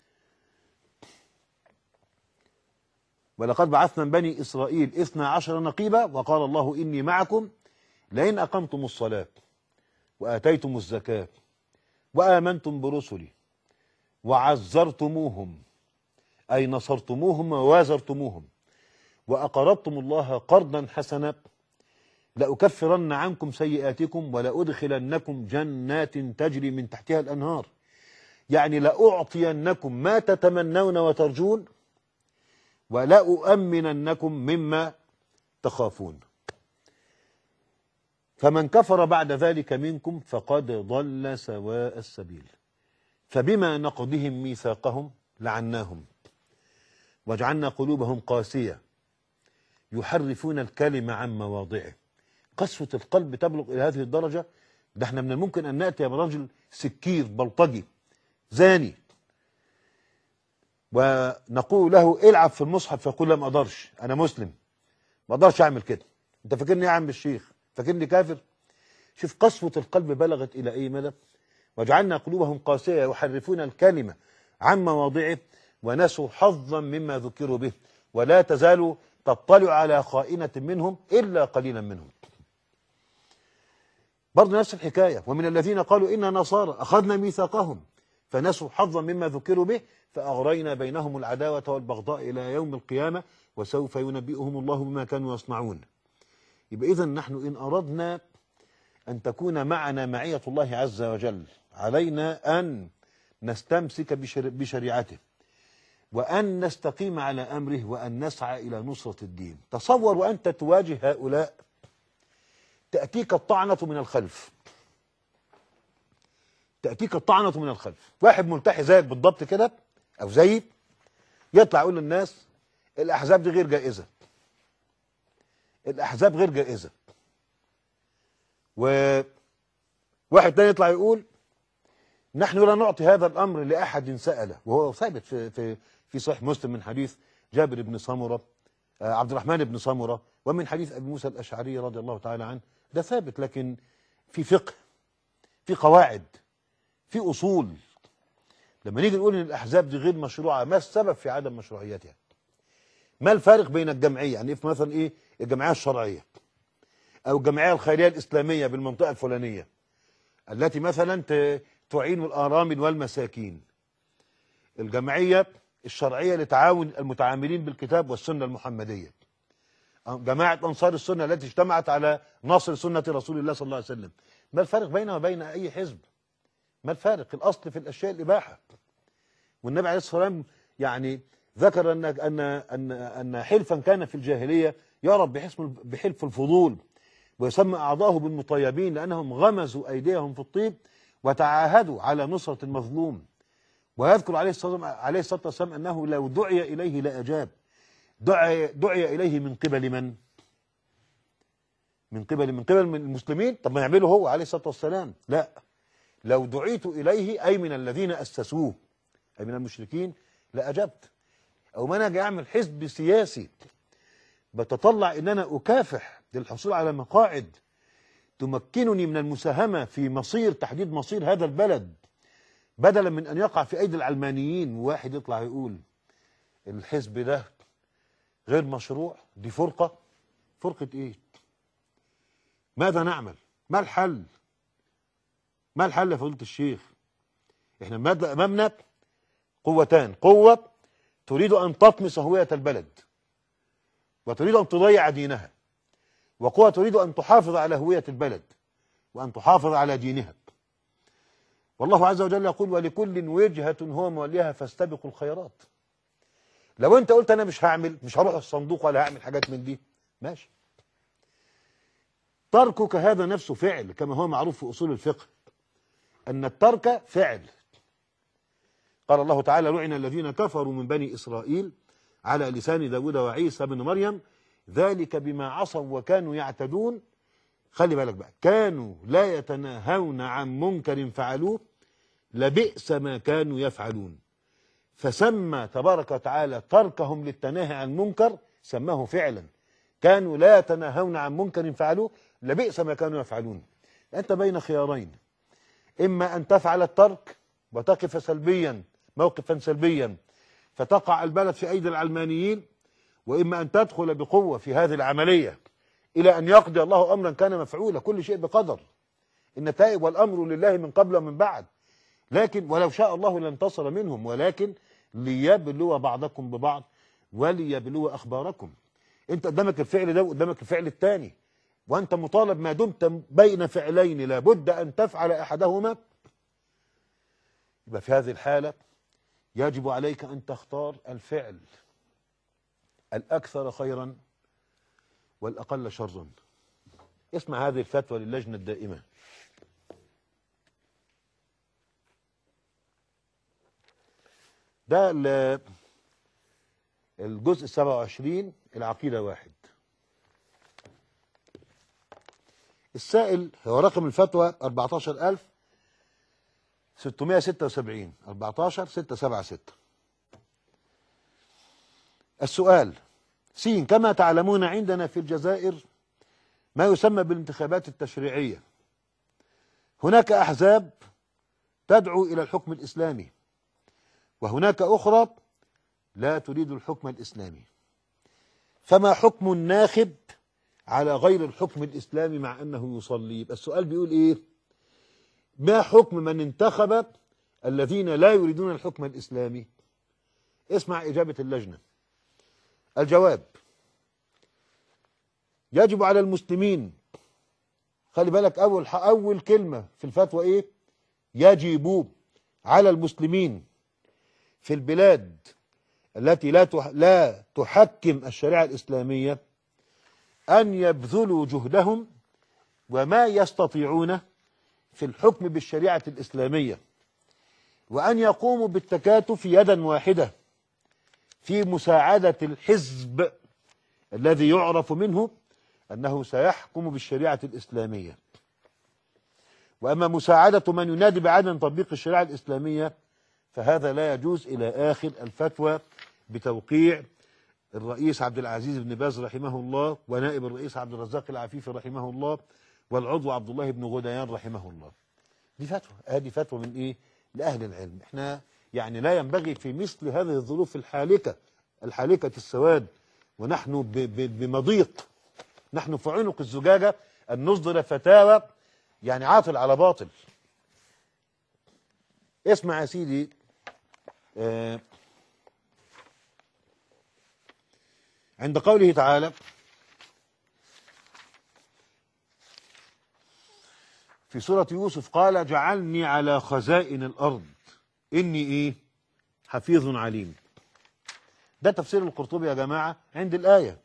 Speaker 1: ولقد بعثنا من بني إسرائيل 12 نقيبا وقال الله إني معكم لئن أقمتم الصلاة وآتيتم الزكاة وآمنتم برسلي وعزرتموهم أي نصرتموهم ووازرتموهم وأقرضتم الله قرضا حسنا لأكفرن عنكم سيئاتكم ولأدخلنكم جنات تجري من تحتها الأنهار، يعني لأعطينكم ما تتمنون وترجون ولأؤمننكم مما تخافون. فمن كفر بعد ذلك منكم فقد ضل سواء السبيل. فبما نقضهم ميثاقهم لعناهم وجعلنا قلوبهم قاسية يحرفون الكلمة عن مواضعه. قسوة القلب تبلغ إلى هذه الدرجة. ده احنا من الممكن أن نأتي برجل سكير بلطجي زاني ونقول له العب في المصحف فيقول لا ما أقدرش، أنا مسلم ما أقدرش أعمل كده. أنت فاكرني يا عم الشيخ؟ فاكرني كافر؟ شوف قسوة القلب بلغت إلى أي مدى. وجعلنا قلوبهم قاسية يحرفون الكلمة عن مواضعه ونسوا حظا مما ذكروا به ولا تزال تطلع على خائنة منهم إلا قليلا منهم. برضه نفس الحكاية. ومن الذين قالوا إنا نصارى أخذنا ميثاقهم فنسوا حظا مما ذكروا به فأغرينا بينهم العداوة والبغضاء إلى يوم القيامة وسوف ينبئهم الله بما كانوا يصنعون. يبقى إذن نحن إن أردنا أن تكون معنا معية الله عز وجل علينا أن نستمسك بشريعته وأن نستقيم على أمره وأن نسعى إلى نصرة الدين. تصور وأنت تواجه هؤلاء تأتيك الطعنة من الخلف، تأتيك الطعنة من الخلف. واحد ملتحي زيك بالضبط كده أو زيي يطلع يقول للناس الأحزاب دي غير جائزة، الأحزاب غير جائزة. وواحد تاني يطلع يقول نحن لا نعطي هذا الأمر لأحد سأله، وهو ثابت في صحيح مسلم من حديث جابر بن سمرة، عبد الرحمن بن سمرة، ومن حديث أبي موسى الأشعري رضي الله تعالى عنه. ده ثابت، لكن في فقه، في قواعد، في أصول. لما نيجي نقول إن الأحزاب دي غير مشروعة، ما السبب في عدم مشروعيتها؟ ما الفارق بين الجمعية، يعني في مثلا إيه الجمعية الشرعية أو الجمعية الخيرية الإسلامية بالمنطقة الفلانية التي مثلا تعين الأرامل والمساكين، الجمعية الشرعية لتعاون المتعاملين بالكتاب والسنة المحمدية، جماعة أنصار السنة التي اجتمعت على نصر سنة رسول الله صلى الله عليه وسلم. ما الفرق بينها وبين أي حزب؟ ما الفارق؟ الأصل في الأشياء الإباحة. والنبي عليه الصلاة والسلام يعني ذكر أن حلفا كان في الجاهلية يعرف بحلف الفضول، ويسمى أعضاءه بالمطيبين لأنهم غمزوا أيديهم في الطيب وتعاهدوا على نصرة المظلوم. ويذكر عليه الصلاة والسلام أنه لو دعي إليه لأجاب. دعي إليه من قبل من؟ من قبل المسلمين. طب ما يعمله هو عليه الصلاة والسلام؟ لا، لو دعيت إليه أي من الذين أسسوه أي من المشركين لأجبت. أو ما أنا أجي أعمل حزب سياسي بتطلع إن أنا أكافح للحصول على مقاعد تمكنني من المساهمة في تحديد مصير هذا البلد، بدلا من أن يقع في أيدي العلمانيين. واحد يطلع يقول الحزب ده غير مشروع، دي فرقة إيه؟ ماذا نعمل؟ ما الحل؟ ما الحل يا فضيلة الشيخ؟ احنا أمامنا قوتان: قوة تريد أن تطمس هوية البلد وتريد أن تضيع دينها، وقوة تريد أن تحافظ على هوية البلد وأن تحافظ على دينها. والله عز وجل يقول: ولكل وجهة هو موليها فاستبقوا الخيرات. لو أنت قلت أنا مش هروح الصندوق ولا هعمل حاجات من دي، ماشي. تركك هذا نفسه فعل، كما هو معروف في أصول الفقه أن الترك فعل. قال الله تعالى: لعن الذين كفروا من بني إسرائيل على لسان داود وعيسى بن مريم ذلك بما عصوا وكانوا يعتدون. خلي بالك بقى، كانوا لا يتناهون عن منكر فعلوه لبئس ما كانوا يفعلون. فسمى تبارك وتعالى تركهم للتناهي عن منكر سماه فعلا. كانوا لا يتناهون عن منكر فعلوه لبئس ما كانوا يفعلون. أنت بين خيارين: إما أن تفعل الترك وتقف سلبيا موقفا سلبيا فتقع البلد في أيدي العلمانيين، وإما أن تدخل بقوة في هذه العملية إلى أن يقضي الله أمرا كان مفعولا. كل شيء بقدر، النتائج والأمر لله من قبل ومن بعد. لكن ولو شاء الله لانتصر منهم، ولكن ليبلو بعضكم ببعض وليبلو أخباركم. أنت قدامك الفعل ده وقدامك الفعل الثاني، وأنت مطالب ما دمت بين فعلين لابد أن تفعل أحدهما. يبقى في هذه الحالة يجب عليك أن تختار الفعل الأكثر خيرا والأقل شرا. اسمع هذه الفتوى للجنة الدائمة. ده الجزء 27 العقيدة 1. السائل هو رقم الفتوى 14676 14676. السؤال: س: كما تعلمون عندنا في الجزائر ما يسمى بالانتخابات التشريعية. هناك أحزاب تدعو إلى الحكم الإسلامي، وهناك أخرى لا تريد الحكم الإسلامي. فما حكم الناخب على غير الحكم الإسلامي مع أنه يصلي؟ السؤال بيقول إيه؟ ما حكم من انتخب الذين لا يريدون الحكم الإسلامي؟ اسمع إجابة اللجنة. الجواب: يجب على المسلمين، خلي بالك أول كلمة في الفتوى إيه؟ يجب على المسلمين في البلاد التي لا تحكم الشريعة الإسلامية أن يبذلوا جهدهم وما يستطيعون في الحكم بالشريعة الإسلامية، وأن يقوموا بالتكاتف يدا واحدة في مساعدة الحزب الذي يعرف منه أنه سيحكم بالشريعة الإسلامية. وأما مساعدة من ينادي بعدم تطبيق الشريعة الإسلامية فهذا لا يجوز إلى آخر الفتوى بتوقيع الرئيس عبد العزيز بن باز رحمه الله، ونائب الرئيس عبد الرزاق العفيفي رحمه الله، والعضو عبد الله بن غديان رحمه الله. دي فتوى، هذه فتوى من ايه؟ لأهل العلم. احنا يعني لا ينبغي في مثل هذه الظروف الحالكة السواد، ونحن بمضيق، نحن في عنق الزجاجة، أن نصدر فتاوى يعني عاطل على باطل. اسمع يا سيدي، عند قوله تعالى في سورة يوسف: قال جعلني على خزائن الأرض إني إيه؟ حفيظ عليم. ده تفسير القرطبي يا جماعة عند الآية.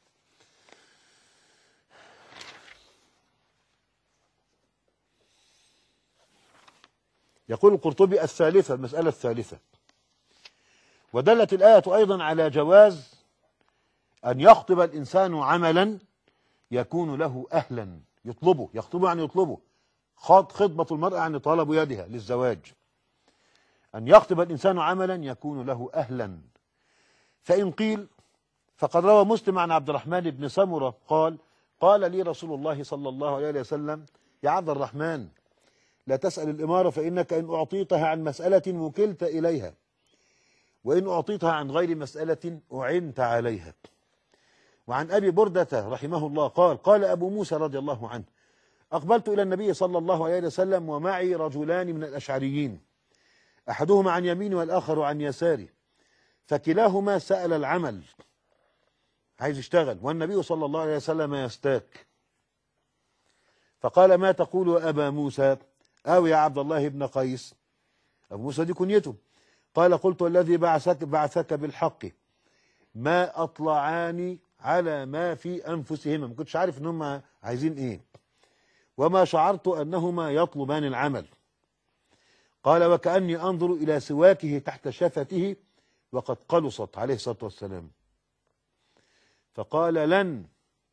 Speaker 1: يقول القرطبي الثالثة، المسألة الثالثة: ودلت الآية أيضا على جواز أن يخطب الإنسان عملا يكون له أهلا، يخطبه يعني يطلبه. خطبة المرأة يعني طلب يدها للزواج. أن يخطب الإنسان عملا يكون له أهلا. فإن قيل، فقد روى مسلم عن عبد الرحمن بن سمرة قال: قال لي رسول الله صلى الله عليه وسلم: يا عبد الرحمن، لا تسأل الإمارة، فإنك إن أعطيتها عن مسألة وكلت إليها، وإن أعطيتها عن غير مسألة أعنت عليها. وعن أبي بردة رحمه الله قال: قال أبو موسى رضي الله عنه: أقبلت إلى النبي صلى الله عليه وسلم ومعي رجلان من الأشعريين، أحدهما عن يميني والآخر عن يساري، فكلاهما سأل العمل، عايز يشتغل، والنبي صلى الله عليه وسلم يستاك. فقال: ما تقول يا أبا موسى؟ أو يا عبد الله بن قيس. أبو موسى دي كنيته. قال: قلت: الذي بعثك بالحق ما أطلعاني على ما في أنفسهما، ما كنتش عارف إنهم عايزين إيه، وما شعرت أنهما يطلبان العمل. قال: وكأني أنظر إلى سواكه تحت شفته وقد قلصت عليه الصلاة والسلام. فقال: لن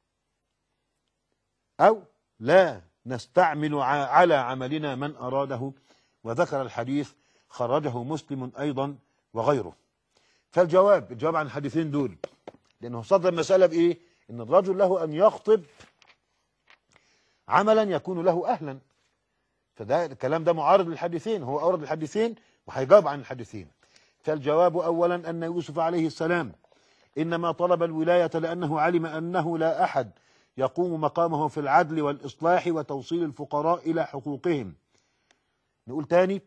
Speaker 1: أو لا نستعمل على عملنا من أراده. وذكر الحديث، خرجه مسلم أيضا وغيره. فالجواب عن الحديثين دول، لأنه صدر المسألة بإيه؟ إن الرجل له أن يخطب عملا يكون له أهلا. فده الكلام ده معارض للحديثين، هو أورد الحديثين وهيجاوب عن الحديثين. فالجواب أولا أن يوسف عليه السلام إنما طلب الولاية لأنه علم أنه لا أحد يقوم مقامه في العدل والإصلاح وتوصيل الفقراء إلى حقوقهم. نقول تاني: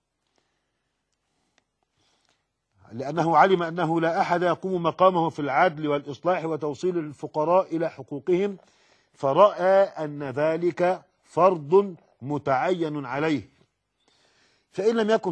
Speaker 1: لأنه علم أنه لا أحد يقوم مقامه في العدل والإصلاح وتوصيل الفقراء إلى حقوقهم، فرأى أن ذلك فرض متعين عليه، فإنه لم يكن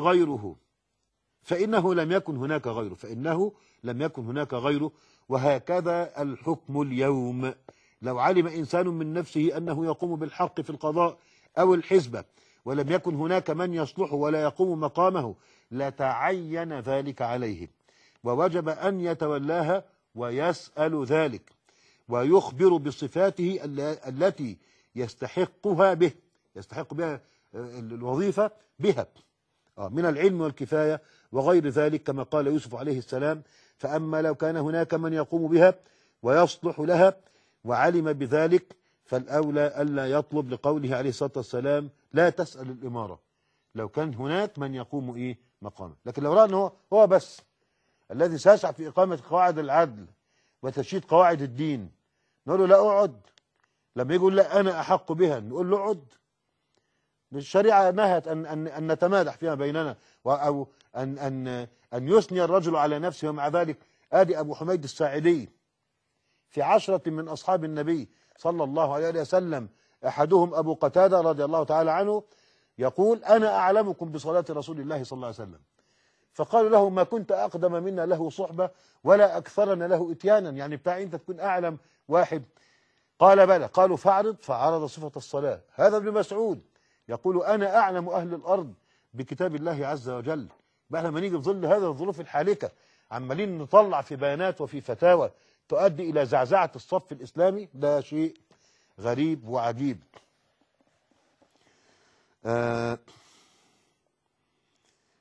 Speaker 1: هناك غيره. وهكذا الحكم اليوم. لو علم إنسان من نفسه أنه يقوم بالحق في القضاء أو الحسبة، ولم يكن هناك من يصلح ولا يقوم مقامه، لتعين ذلك عليه، ووجب أن يتولاها ويسأل ذلك، ويخبر بصفاته التي يستحق بها الوظيفة بها من العلم والكفاية وغير ذلك، كما قال يوسف عليه السلام: فأما لو كان هناك من يقوم بها ويصلح لها وعلم بذلك فالأولى ألا يطلب، لقوله عليه الصلاة والسلام: لا تسأل الإمارة، لو كان هناك من يقوم مقامه. لكن لو رأى أنه هو بس الذي سيسعى في إقامة قواعد العدل وتشييد قواعد الدين، نقول له لا أقعد. لما يقول لا أنا أحق بها، نقول له اقعد. الشريعة نهت أن نتمادح فيما بيننا، أو أن يثني الرجل على نفسه. ومع ذلك آدي أبو حميد الساعدي في 10 من أصحاب النبي صلى الله عليه وسلم، أحدهم أبو قتادة رضي الله تعالى عنه، يقول: أنا أعلمكم بصلاة رسول الله صلى الله عليه وسلم. فقالوا له: ما كنت أقدم منا له صحبة ولا أكثرنا له إتيانا، يعني بتاعي أنت تكون أعلم واحد. قال: بلى. قالوا: فعرض صفة الصلاة. هذا ابن مسعود يقول: أنا أعلم أهل الأرض بكتاب الله عز وجل. بقى لما نيجي في ظل هذه الظروف الحالكة عمالين نطلع في بيانات وفي فتاوى تؤدي إلى زعزعة الصف الإسلامي، ده شيء غريب وعجيب.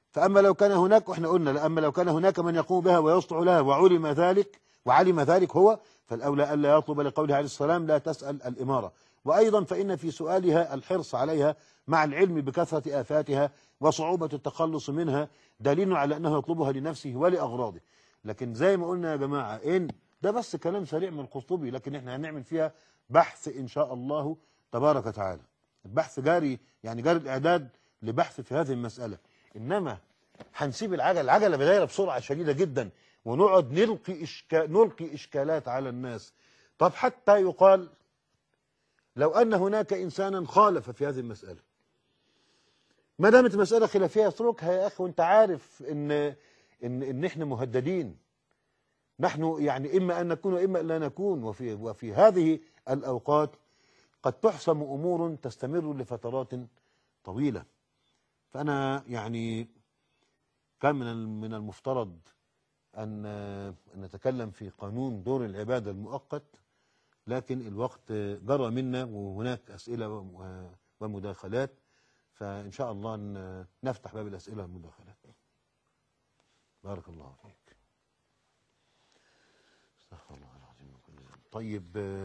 Speaker 1: فأما لو كان هناك، وإحنا قلنا أما لو كان هناك من يقوم بها ويصلح لها وعلم ذلك هو، فالأولى ألا يطلب لقوله عليه السلام لا تسأل الإمارة. وأيضا فإن في سؤالها الحرص عليها مع العلم بكثرة آفاتها وصعوبة التخلص منها دليل على أنه يطلبها لنفسه ولأغراضه. لكن زي ما قلنا يا جماعة، إن ده بس كلام سريع من القرطبي، لكن إحنا هنعمل فيها بحث إن شاء الله تبارك وتعالى. البحث جاري، يعني جاري الإعداد لبحث في هذه المسألة. إنما هنسيب العجلة بدايرة بسرعة شديدة جدا، ونقعد نلقي إشكالات على الناس. طب حتى يقال لو أن هناك إنسانا خالف في هذه المسألة، ما دامت المسألة خلافية اتركها يا أخي، وأنت عارف إن إحنا مهددين. نحن يعني إما أن نكون وإما أن لا نكون، وفي هذه الأوقات قد تحسم أمور تستمر لفترات طويلة. فأنا يعني كان من المفترض أن نتكلم في قانون دور العبادة المؤقت، لكن الوقت جرى منا وهناك أسئلة ومداخلات، فإن شاء الله نفتح باب الأسئلة والمداخلات. بارك الله فيك. استغفر الله العظيم من كل ذنب. طيب،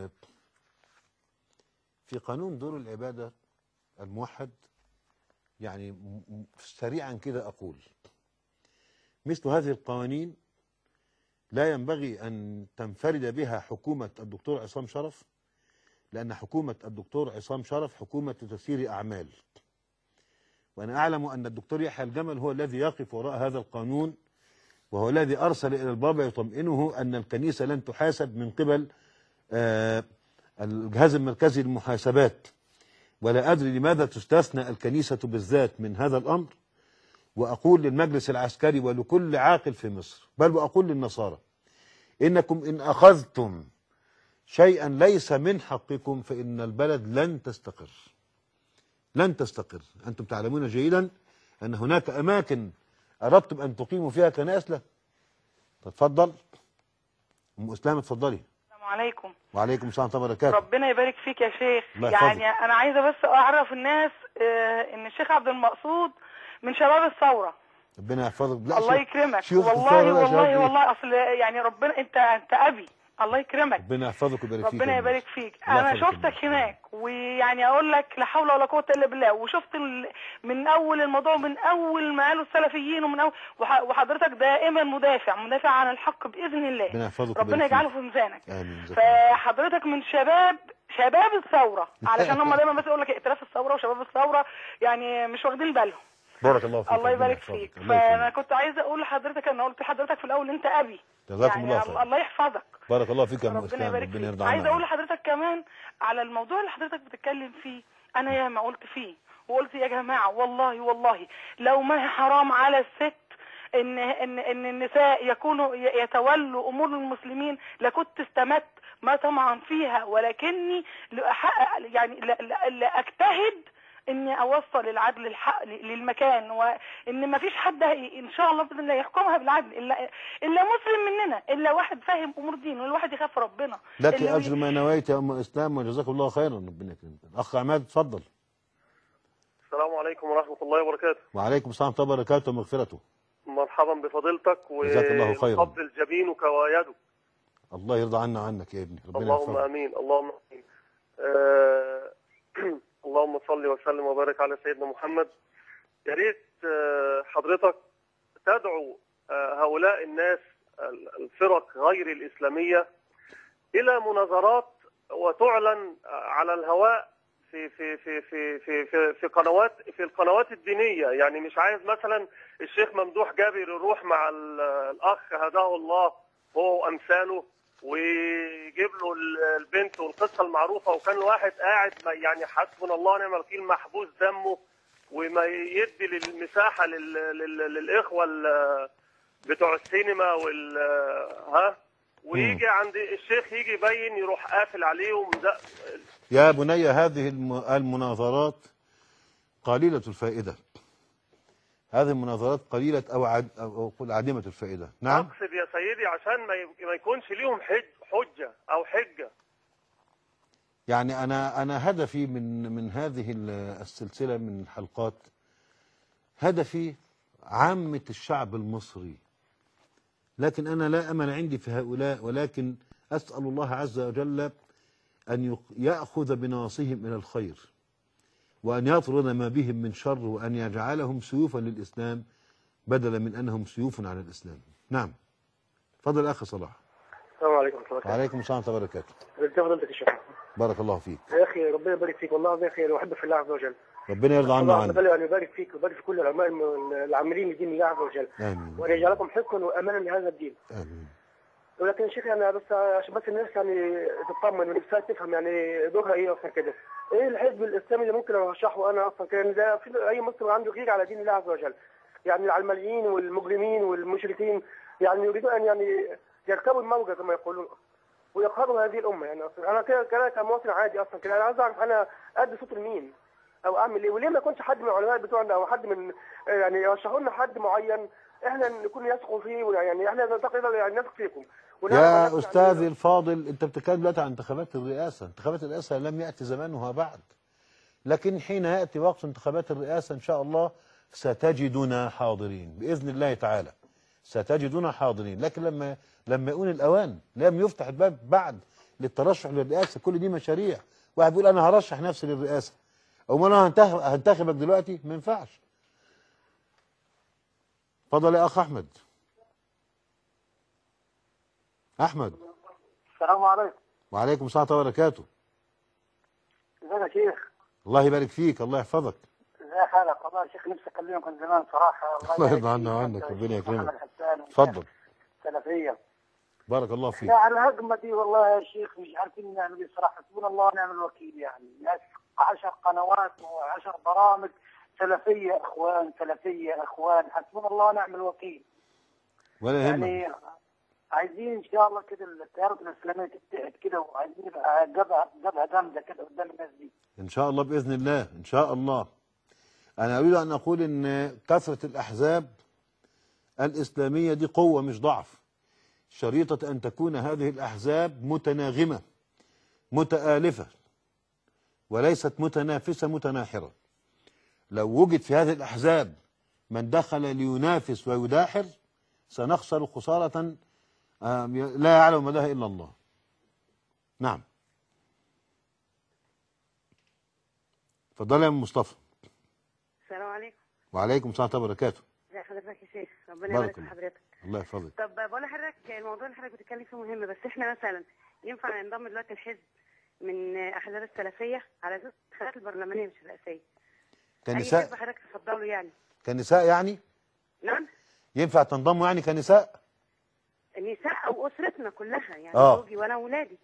Speaker 1: في قانون دور العبادة الموحد، يعني سريعا كده أقول مثل هذه القوانين لا ينبغي أن تنفرد بها حكومة الدكتور عصام شرف، لأن حكومة الدكتور عصام شرف حكومة تسيير أعمال، وأنا أعلم أن الدكتور يحيى الجمل هو الذي يقف وراء هذا القانون، وهو الذي أرسل إلى البابا يطمئنه أن الكنيسة لن تحاسب من قبل الجهاز المركزي للمحاسبات. ولا أدري لماذا تستثنى الكنيسة بالذات من هذا الأمر. وأقول للمجلس العسكري ولكل عاقل في مصر، بل وأقول للنصارى، إنكم إن أخذتم شيئا ليس من حقكم فإن البلد لن تستقر. أنتم تعلمون جيدا أن هناك أماكن أردتم أن تقيموا فيها كنائس. لا، تفضل أم إسلام، اتفضلي.
Speaker 3: السلام عليكم.
Speaker 1: وعليكم السلام ورحمة الله وبركاته.
Speaker 3: ربنا يبارك فيك يا شيخ.
Speaker 1: يعني
Speaker 3: أنا عايزة بس أعرف الناس إن الشيخ عبد المقصود من شباب الثورة.
Speaker 1: ربنا يحفظك.
Speaker 3: الله يكرمك. والله أصل يعني ربنا أنت أبي. الله يكرمك.
Speaker 1: ربنا يحفظك ويبارك فيك.
Speaker 3: ربنا يبارك فيك. أنا شفتك هناك، ويعني أقول لك لا حول ولا قوة إلا بالله، وشفت من أول الموضوع، من أول ما قالوا السلفيين، ومن أول وحضرتك دائما مدافع عن الحق بإذن الله.
Speaker 1: ربنا يحفظك.
Speaker 3: ربنا يجعله في ميزانك.
Speaker 1: آمين.
Speaker 3: فحضرتك من شباب الثورة، علشان هم دايما بس يقول لك ائتلاف الثورة وشباب الثورة، يعني مش واخدين بالهم.
Speaker 1: بارك الله فيك.
Speaker 3: الله يبارك فيك. فأنا كنت عايزة أقول لحضرتك، أنا قلت لحضرتك في الأول أنت أبي.
Speaker 1: جزاكم
Speaker 3: يعني
Speaker 1: الله خير.
Speaker 3: الله يحفظك.
Speaker 1: بارك الله فيك يا ام
Speaker 3: ربنا
Speaker 1: اسلام.
Speaker 3: يبارك
Speaker 1: ربنا
Speaker 3: فيك.
Speaker 1: يرضى عنك.
Speaker 3: عايزة أقول لحضرتك كمان على الموضوع اللي حضرتك بتتكلم فيه، أنا ياما قلت فيه وقلت يا جماعة والله لو ما حرام على الست ان النساء يكونوا يتولوا امور المسلمين لكنت استمت ما طمعا فيها، ولكني يعني لا اجتهد اني اوصل العدل الحق للمكان، وان ما فيش حد ان شاء الله باذن الله يحكمها بالعدل الا مسلم مننا، الا واحد فاهم امور دينه، الواحد يخاف ربنا.
Speaker 1: لك اجر ما نويت يا ام اسلام، وجزاك الله خيرا. ربنا يكرمك. الاخ عماد، اتفضل.
Speaker 4: السلام عليكم ورحمة الله وبركاته.
Speaker 1: وعليكم السلام ورحمة الله وبركاته ومغفرته.
Speaker 4: مرحبا بفضيلتك،
Speaker 1: جزاك الله خيرا.
Speaker 4: وقبل جبينك ويدك.
Speaker 1: الله يرضى عنا عنك يا ابني. ربنا
Speaker 4: اللهم امين. اللهم امين. اللهم صل وسلم وبارك على سيدنا محمد. يا ريت حضرتك تدعو هؤلاء الناس الفرق غير الإسلامية إلى مناظرات وتعلن على الهواء في القنوات الدينية. يعني مش عايز مثلا الشيخ ممدوح جابر يروح مع الأخ هداه الله هو وأمثاله ويجيب له البنت والقصة المعروفة، وكان الواحد قاعد يعني حسبنا الله ونعم الوكيل محبوس دمه، وما يدي للمساحة للإخوة بتوع السينما ويجي عند الشيخ يجي يبين يروح قافل عليه ومزق.
Speaker 1: يا بني هذه المناظرات قليلة الفائدة. هذه المناظرات قليلة أو قل عديمة الفائدة. نعم.
Speaker 4: أقصد يا سيدي عشان ما يكونش ليهم حجة أو حجة.
Speaker 1: يعني أنا هدفي من هذه السلسلة من الحلقات، هدفي عامة الشعب المصري. لكن أنا لا أمل عندي في هؤلاء، ولكن أسأل الله عز وجل أن يأخذ بناصيهم إلى الخير، وأن يطرد ما بهم من شر، وأن يجعلهم سيوفا للإسلام بدلا من أنهم سيوف على الإسلام. نعم. فضل أخي صلاح.
Speaker 5: السلام عليكم ورحمة الله وبركاته.
Speaker 1: وعليكم السلام ورحمة الله وبركاته.
Speaker 5: ازي فضيلتك يا شيخ؟
Speaker 1: بارك الله فيك.
Speaker 5: يا اخي ربنا يبارك فيك، والله العظيم يا اخي انا احبك في الله عز وجل.
Speaker 1: ربنا يرضى عنا وعنك.
Speaker 5: الله يبارك فيك ويبارك في كل العلماء العاملين لدين الله عز وجل.
Speaker 1: آمين.
Speaker 5: وان يجعلكم حفظا وامانا لهذا الدين.
Speaker 1: آمين.
Speaker 5: ولكن يا شيخ انا بس عشان بس الناس يعني تطمن ونفسها تفهم يعني دورها ايه اصلا كده. ايه الحزب الاسلامي اللي ممكن ارشحه انا اصلا كده؟ ده في اي مسلم عنده غير على دين الله عز وجل. يعني العلمانيين والمجرمين والمشركين يعني يريدون ان يعني يركبوا الموجه كما يقولون ويقهروا هذه الامه. يعني اصلا انا كده كمواطن عادي اصلا كده انا عايز اعرف انا ادي صوت لمين او اعمل ايه، وليه ما يكونش حد من العلماء بتوعنا او حد من يعني يرشحوا لنا حد معين احنا نكون يثقوا فيه، يعني احنا تقريبا يعني نثق فيكم.
Speaker 1: يا أستاذي الفاضل، أنت بتتكلم دلوقتي عن انتخابات الرئاسة. انتخابات الرئاسة لم يأتي زمانها بعد، لكن حين يأتي وقت انتخابات الرئاسة إن شاء الله ستجدنا حاضرين بإذن الله تعالى، ستجدنا حاضرين. لكن لما يكون الأوان لم يفتح الباب بعد للترشح للرئاسة، كل دي مشاريع. واحد بيقول أنا هرشح نفسي للرئاسة، أو أنا هنتخبك دلوقتي، ما ينفعش. اتفضل يا أخ أحمد. أحمد.
Speaker 5: السلام عليكم.
Speaker 1: وعليكم السلام ورحمة الله وبركاته.
Speaker 5: ازيك يا شيخ؟
Speaker 1: الله يبارك فيك، الله يحفظك.
Speaker 5: ازي حالك؟ والله يا شيخ نفسي اكلمك من زمان صراحه.
Speaker 1: الله يرضى عنا وعنك، ربنا يكرمك. اتفضل.
Speaker 5: سلفيه.
Speaker 1: بارك الله فيك.
Speaker 5: لا على الهجمه دي والله يا شيخ مش عارفين نعمل ايه صراحه. حسبنا الله ونعم الوكيل. يعني ناس 10 قنوات و10 برامج سلفيه اخوان سلفيه اخوان، حسبنا الله ونعم الوكيل.
Speaker 1: ولا يهمك.
Speaker 5: يعني عايزين ان شاء الله كده التيارات الاسلاميه تتحد كده، وعايزين يبقى جبهه جامده كده قدام الناس دي.
Speaker 1: ان شاء الله باذن الله، ان شاء الله. انا اريد ان اقول ان كثره الاحزاب الاسلاميه دي قوه مش ضعف. شريطه ان تكون هذه الاحزاب متناغمه متآلفه وليست متنافسه متناحره. لو وجد في هذه الاحزاب من دخل لينافس ويداحر سنخسر خساره لا يعلم مداها إلا الله. نعم. اتفضل يا ام مصطفى.
Speaker 3: السلام عليكم.
Speaker 1: وعليكم السلام ورحمة الله وبركاته.
Speaker 3: ازي حضرتك يا شيخ؟ ربنا يبارك في حضرتك.
Speaker 1: الله يحفظك.
Speaker 3: طب بقول لحضرتك الموضوع اللي حضرتك بتتكلم فيه مهم، بس احنا مثلا ينفع ننضم دلوقتي الحزب من احزاب السلفيه على اساس الانتخابات البرلمانيه مش الرئاسيه؟
Speaker 1: كنساء؟
Speaker 3: اي حزب حضرتك تفضله يعني؟
Speaker 1: كنساء يعني؟
Speaker 3: نعم.
Speaker 1: ينفع تنضموا يعني كنساء؟
Speaker 3: النساء او اسرتنا كلها يعني زوجي وانا واولادي.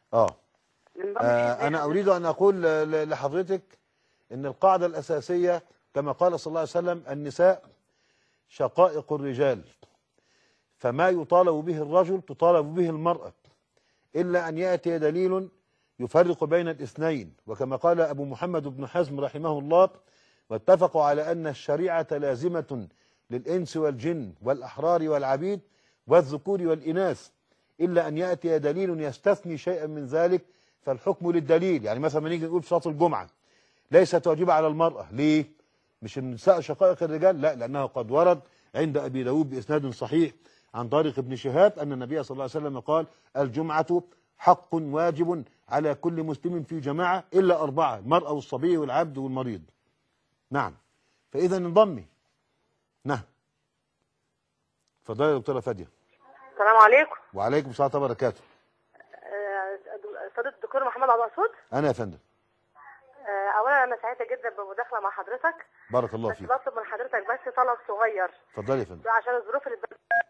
Speaker 1: انا اريد ان اقول لحضرتك ان القاعده الاساسيه كما قال صلى الله عليه وسلم النساء شقائق الرجال، فما يطالب به الرجل تطالب به المراه، الا ان ياتي دليل يفرق بين الاثنين. وكما قال ابو محمد بن حزم رحمه الله: واتفقوا على ان الشريعه لازمه للانس والجن والاحرار والعبيد والذكور والإناث، إلا أن يأتي دليل يستثني شيئا من ذلك فالحكم للدليل. يعني مثلا نيجي نقول في صلاة الجمعة ليست واجبة على المرأة، ليه؟ مش النساء شقائق الرجال؟ لا، لأنه قد ورد عند أبي داود بإسناد صحيح عن طارق بن شهاب أن النبي صلى الله عليه وسلم قال: الجمعة حق واجب على كل مسلم في جماعة إلا 4، المرأة والصبي والعبد والمريض. نعم. فإذا انضمي. نعم. اتفضلي يا دكتورة فادية.
Speaker 3: السلام عليكم.
Speaker 1: وعليكم السلام ورحمة الله وبركاته.
Speaker 3: استاذ الدكتور محمد عبد المقصود.
Speaker 1: أنا يا فندم.
Speaker 3: اولا انا سعيده جدا بالمداخله مع حضرتك.
Speaker 1: بارك الله فيك.
Speaker 3: بطلب من حضرتك بس طلب صغير.
Speaker 1: اتفضلي يا فندم.
Speaker 3: عشان الظروف اللي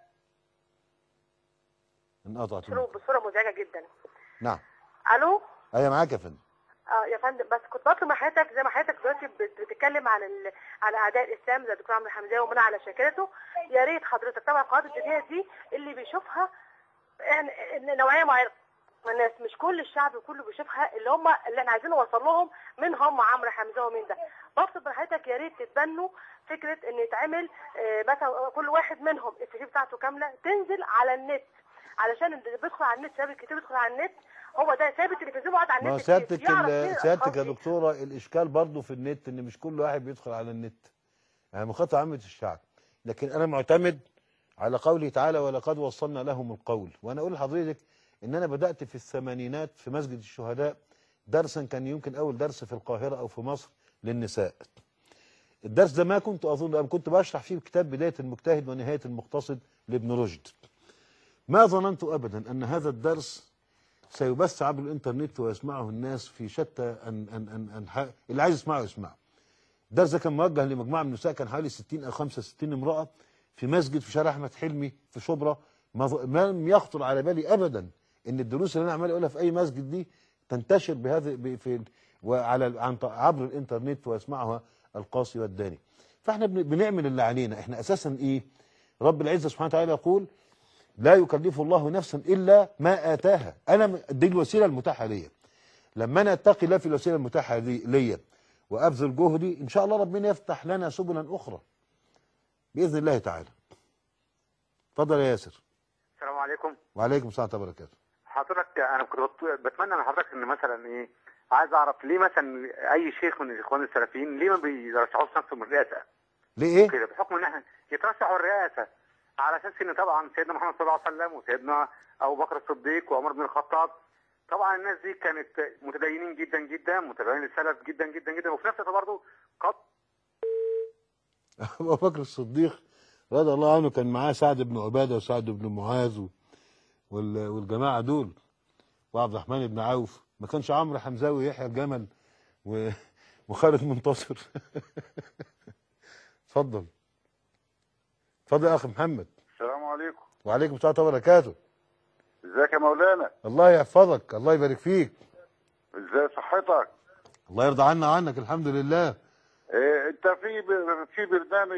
Speaker 1: انقطعت
Speaker 3: بصوره مزعجه جدا.
Speaker 1: نعم.
Speaker 3: الو.
Speaker 1: ايوه معاك يا فندم.
Speaker 3: يا فندم، بس كنت بطلب من حضرتك زي ما حضرتك دلوقتي بتتكلم عن اعداء الاسلام زي الدكتور عمرو حمزاوي ومنع على شاكلته، يا ريت حضرتك طبعا القنوات الدينيه دي اللي بيشوفها يعني نوعيه معينه من الناس، مش كل الشعب كله بيشوفها، اللي احنا عايزين نوصل لهم من هم عمرو حمزاوي ومين ده. بطلب من حضرتك يا ريت تتبنوا فكره ان يتعمل مثلا كل واحد منهم السي في بتاعته كامله تنزل على النت، علشان اللي بيدخل على النت ساب الكتاب يدخل على النت، هو ده ساب التلفزيون وقعد على النت.
Speaker 1: ما سيادتك يا دكتوره الاشكال برضه في النت ان مش كل واحد بيدخل على النت، يعني مخاطب عامه الشعب. لكن أنا معتمد على قوله تعالى ولقد وصلنا لهم القول. وأنا أقول لحضرتك إن أنا بدأت في الثمانينات في مسجد الشهداء درسا كان يمكن أول درس في القاهرة أو في مصر للنساء. الدرس ده ما كنت أظن، أنا كنت بشرح فيه كتاب بداية المجتهد ونهاية المقتصد لابن رشد. ما ظننت أبدا أن هذا الدرس سيبث عبر الإنترنت ويسمعه الناس في شتى أنحاء، اللي عايز يسمعه يسمعه. الدرس ده كان موجه لمجموعة من النساء، كان حوالي 60 أو 65 امرأة في مسجد في شارع أحمد حلمي في شبرا. ما لم يخطر على بالي أبدا إن الدروس اللي أنا عمال أقولها في أي مسجد دي تنتشر بهذا عبر الإنترنت ويسمعها القاصي والداني. فاحنا بنعمل اللي علينا. احنا أساسا إيه؟ رب العزة سبحانه وتعالى يقول لا يكلف الله نفسا إلا ما آتاها. أنا دي الوسيلة المتاحة ليا. لما أنا أتقي الله في الوسيلة المتاحة ليا وأبذل جهدي، إن شاء الله ربنا يفتح لنا سبلا أخرى بإذن الله تعالى. اتفضل يا ياسر.
Speaker 6: السلام عليكم.
Speaker 1: وعليكم السلام ورحمة الله وبركاته.
Speaker 6: حضرتك أنا كنت بتمنى من حضرتك إن مثلا إيه، عايز أعرف ليه مثلا أي شيخ من الإخوان السلفيين ليه ما بيرشحوش نفسهم الرئاسة؟
Speaker 1: ليه إيه؟
Speaker 6: كده بحكم إن إحنا يترشحوا الرئاسة على أساس إن طبعا سيدنا محمد صلى الله عليه وسلم وسيدنا أبو بكر الصديق وعمر بن الخطاب، طبعا الناس دي كانت متدينين جدا جدا، متابعين للسلف جدا جدا جدا، وفي نفس الوقت برضه
Speaker 1: أبو بكر الصديق رضي الله عنه كان معاه سعد بن عبادة وسعد بن معاذ والجماعة دول وعبد الرحمن بن عوف. ما كانش عمرو حمزاوي ويحيى الجمل وخالد منتصر. اتفضل. اتفضل يا أخي محمد.
Speaker 7: السلام عليكم.
Speaker 1: وعليكم السلام ورحمة الله وبركاته.
Speaker 7: ازيك يا مولانا؟
Speaker 1: الله يحفظك، الله يبارك فيك.
Speaker 7: ازاي صحتك؟
Speaker 1: الله يرضى عنا وعنك، الحمد لله.
Speaker 7: انت في برنامج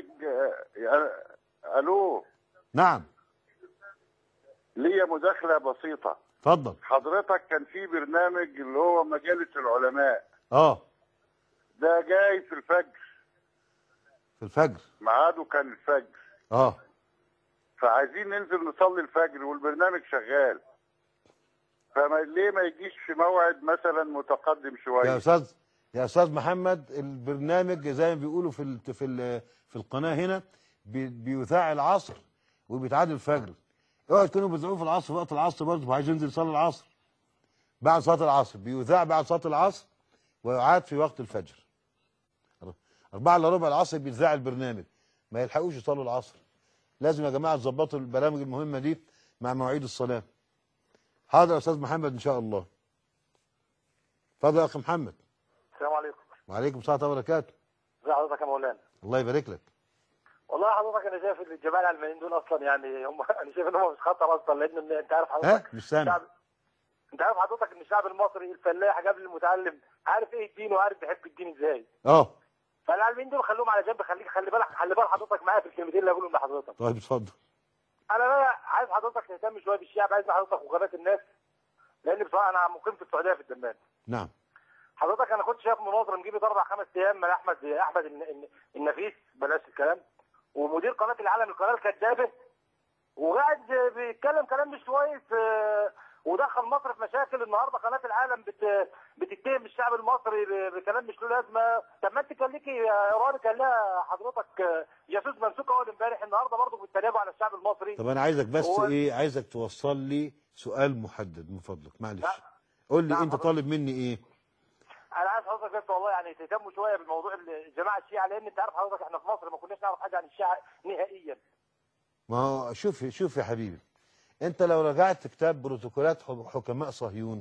Speaker 7: الو.
Speaker 1: نعم.
Speaker 7: ليا مداخلة بسيطة.
Speaker 1: اتفضل.
Speaker 7: حضرتك كان في برنامج اللي هو مجلة العلماء.
Speaker 1: ده
Speaker 7: جاي في الفجر.
Speaker 1: في الفجر.
Speaker 7: ميعاده كان الفجر. فعايزين ننزل نصلي الفجر والبرنامج شغال. ليه ما يجيش في موعد مثلا متقدم شويه؟
Speaker 1: يا استاذ محمد، البرنامج زي ما بيقولوا في القناه هنا بيذاع العصر وبيتعاد الفجر. اوعوا تكونوا بتذاعوه في العصر، وقت العصر برضه عايز ينزل يصلي العصر. بعد صلاه العصر بيذاع، بعد صلاه العصر ويعاد في وقت الفجر. 4 الا ربع العصر بيتذاع البرنامج، ما يلحقوش يصلوا العصر. لازم يا جماعه تظبطوا البرامج المهمه دي مع مواعيد الصلاه. حاضر يا استاذ محمد ان شاء الله. اتفضل يا اخي محمد.
Speaker 5: السلام عليكم.
Speaker 1: وعليكم السلام ورحمه الله وبركاته.
Speaker 5: ازي حضرتك يا مولانا؟
Speaker 1: الله يبارك لك.
Speaker 5: والله حضرتك انا شايف الجماعه العلمانيين دول اصلا يعني هم انا شايف ان هم مش خطر اصلا، لان انت عارف حضرتك
Speaker 1: مش سامع.
Speaker 5: انت عارف حضرتك ان الشعب المصري الفلاح قبل المتعلم عارف ايه الدين وعارف بيحب الدين ازاي. فالعلمانيين دول خلوهم على جنب. خلي بال حضرتك معايا في الكلمتين اللي هقولهم لحضرتك.
Speaker 1: طيب اتفضل.
Speaker 5: انا بقى عايز حضرتك تهتم شويه بالشعب، عايز حضرتك وقناه الناس، لان بصراحه انا مقيم في السعوديه في الدمام.
Speaker 1: نعم.
Speaker 5: حضرتك انا كنت شايف مناظره نجيب 4-5 ايام من احمد النفيس، بلاش الكلام، ومدير قناه العالم القناه الكذابه، وقاعد بيتكلم كلام مش كويس، ودخل مصر في مشاكل. النهارده قناه العالم بتتهم الشعب المصري بكلام مش له لازمه. طب ما انت كان ليكي يا ايران، كان لها حضرتك جاسوس ممسوك اول امبارح، النهارده برضه بتتريقوا على الشعب المصري.
Speaker 1: طب انا عايزك بس عايزك توصل لي سؤال محدد من فضلك، معلش. قول لي انت طالب مني ايه؟
Speaker 5: انا عايز حضرتك بس والله يعني تهتموا شويه بالموضوع الجماعه الشيعه، لان انت عارف حضرتك احنا في مصر ما كناش نعرف حاجه عن الشيعه نهائيا.
Speaker 1: ما هو شوف يا حبيبي، انت لو رجعت كتاب بروتوكولات حكماء صهيون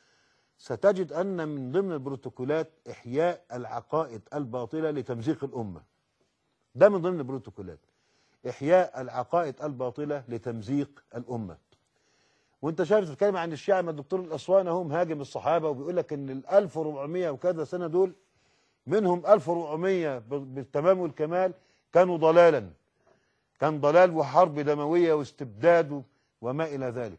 Speaker 1: ستجد ان من ضمن البروتوكولات احياء العقائد الباطله لتمزيق الامه. ده من ضمن البروتوكولات، احياء العقائد الباطله لتمزيق الامه. وانت شايف تتكلم عن الشيعة، ما الدكتور الاسواني اهو مهاجم الصحابه وبيقول لك ان ال 1400 وكذا سنه دول منهم 1400 بالتمام والكمال كانوا ضلالا، كان ضلال وحرب دمويه واستبداد وما الى ذلك.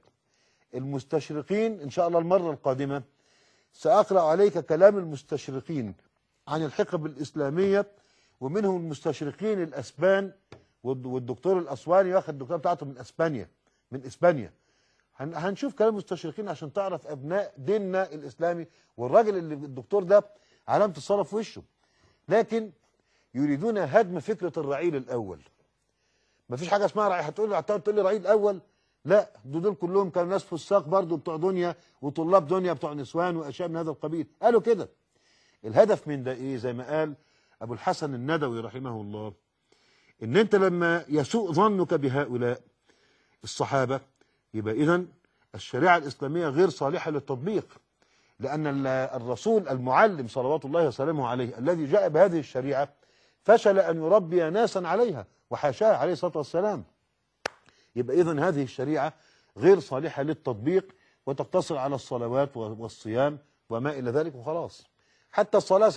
Speaker 1: المستشرقين ان شاء الله المره القادمه ساقرا عليك كلام المستشرقين عن الحقب الاسلاميه، ومنهم المستشرقين الاسبان، والدكتور الاسواني واخد الدكتوراه بتاعته من اسبانيا. هنشوف كلام المستشرقين عشان تعرف ابناء ديننا الاسلامي. والراجل اللي الدكتور ده علامه الصلاه في وشه، لكن يريدون هدم فكره الرعيل الاول. ما فيش حاجه اسمها رعيل. هتقول لي رعيل الاول؟ لا، دول كلهم كانوا ناس فساق برضه بتوع دنيا وطلاب دنيا بتوع نسوان واشياء من هذا القبيل، قالوا كده. الهدف من ده ايه؟ زي ما قال ابو الحسن الندوي رحمه الله، ان انت لما يسوء ظنك بهؤلاء الصحابه يبقى اذا الشريعه الاسلاميه غير صالحه للتطبيق، لان الرسول المعلم صلوات الله وسلامه عليه الذي جاء بهذه الشريعه فشل ان يربي ناسا عليها، وحاشاه عليه الصلاه والسلام. يبقى اذن هذه الشريعه غير صالحه للتطبيق، وتقتصر على الصلوات والصيام وما الى ذلك وخلاص. حتى الصلاه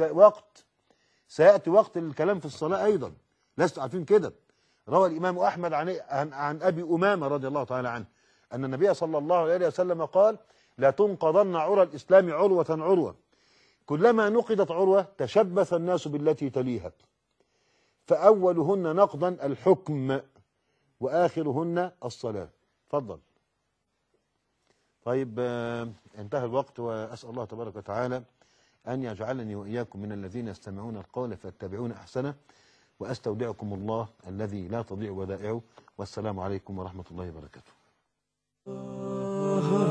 Speaker 1: سياتي وقت الكلام في الصلاه ايضا، لست عارفين كده. روى الامام احمد عن ابي امامه رضي الله تعالى عنه ان النبي صلى الله عليه وسلم قال: لا تنقضن عرى الاسلام عروه عروه، كلما نقضت عروه تشبث الناس بالتي تليها، فاولهن نقضا الحكم وآخرهن الصلاة. تفضل. طيب انتهى الوقت، وأسأل الله تبارك وتعالى أن يجعلني وإياكم من الذين يستمعون القول فيتبعون أحسنه، وأستودعكم الله الذي لا تضيع ودائعه، والسلام عليكم ورحمة الله وبركاته.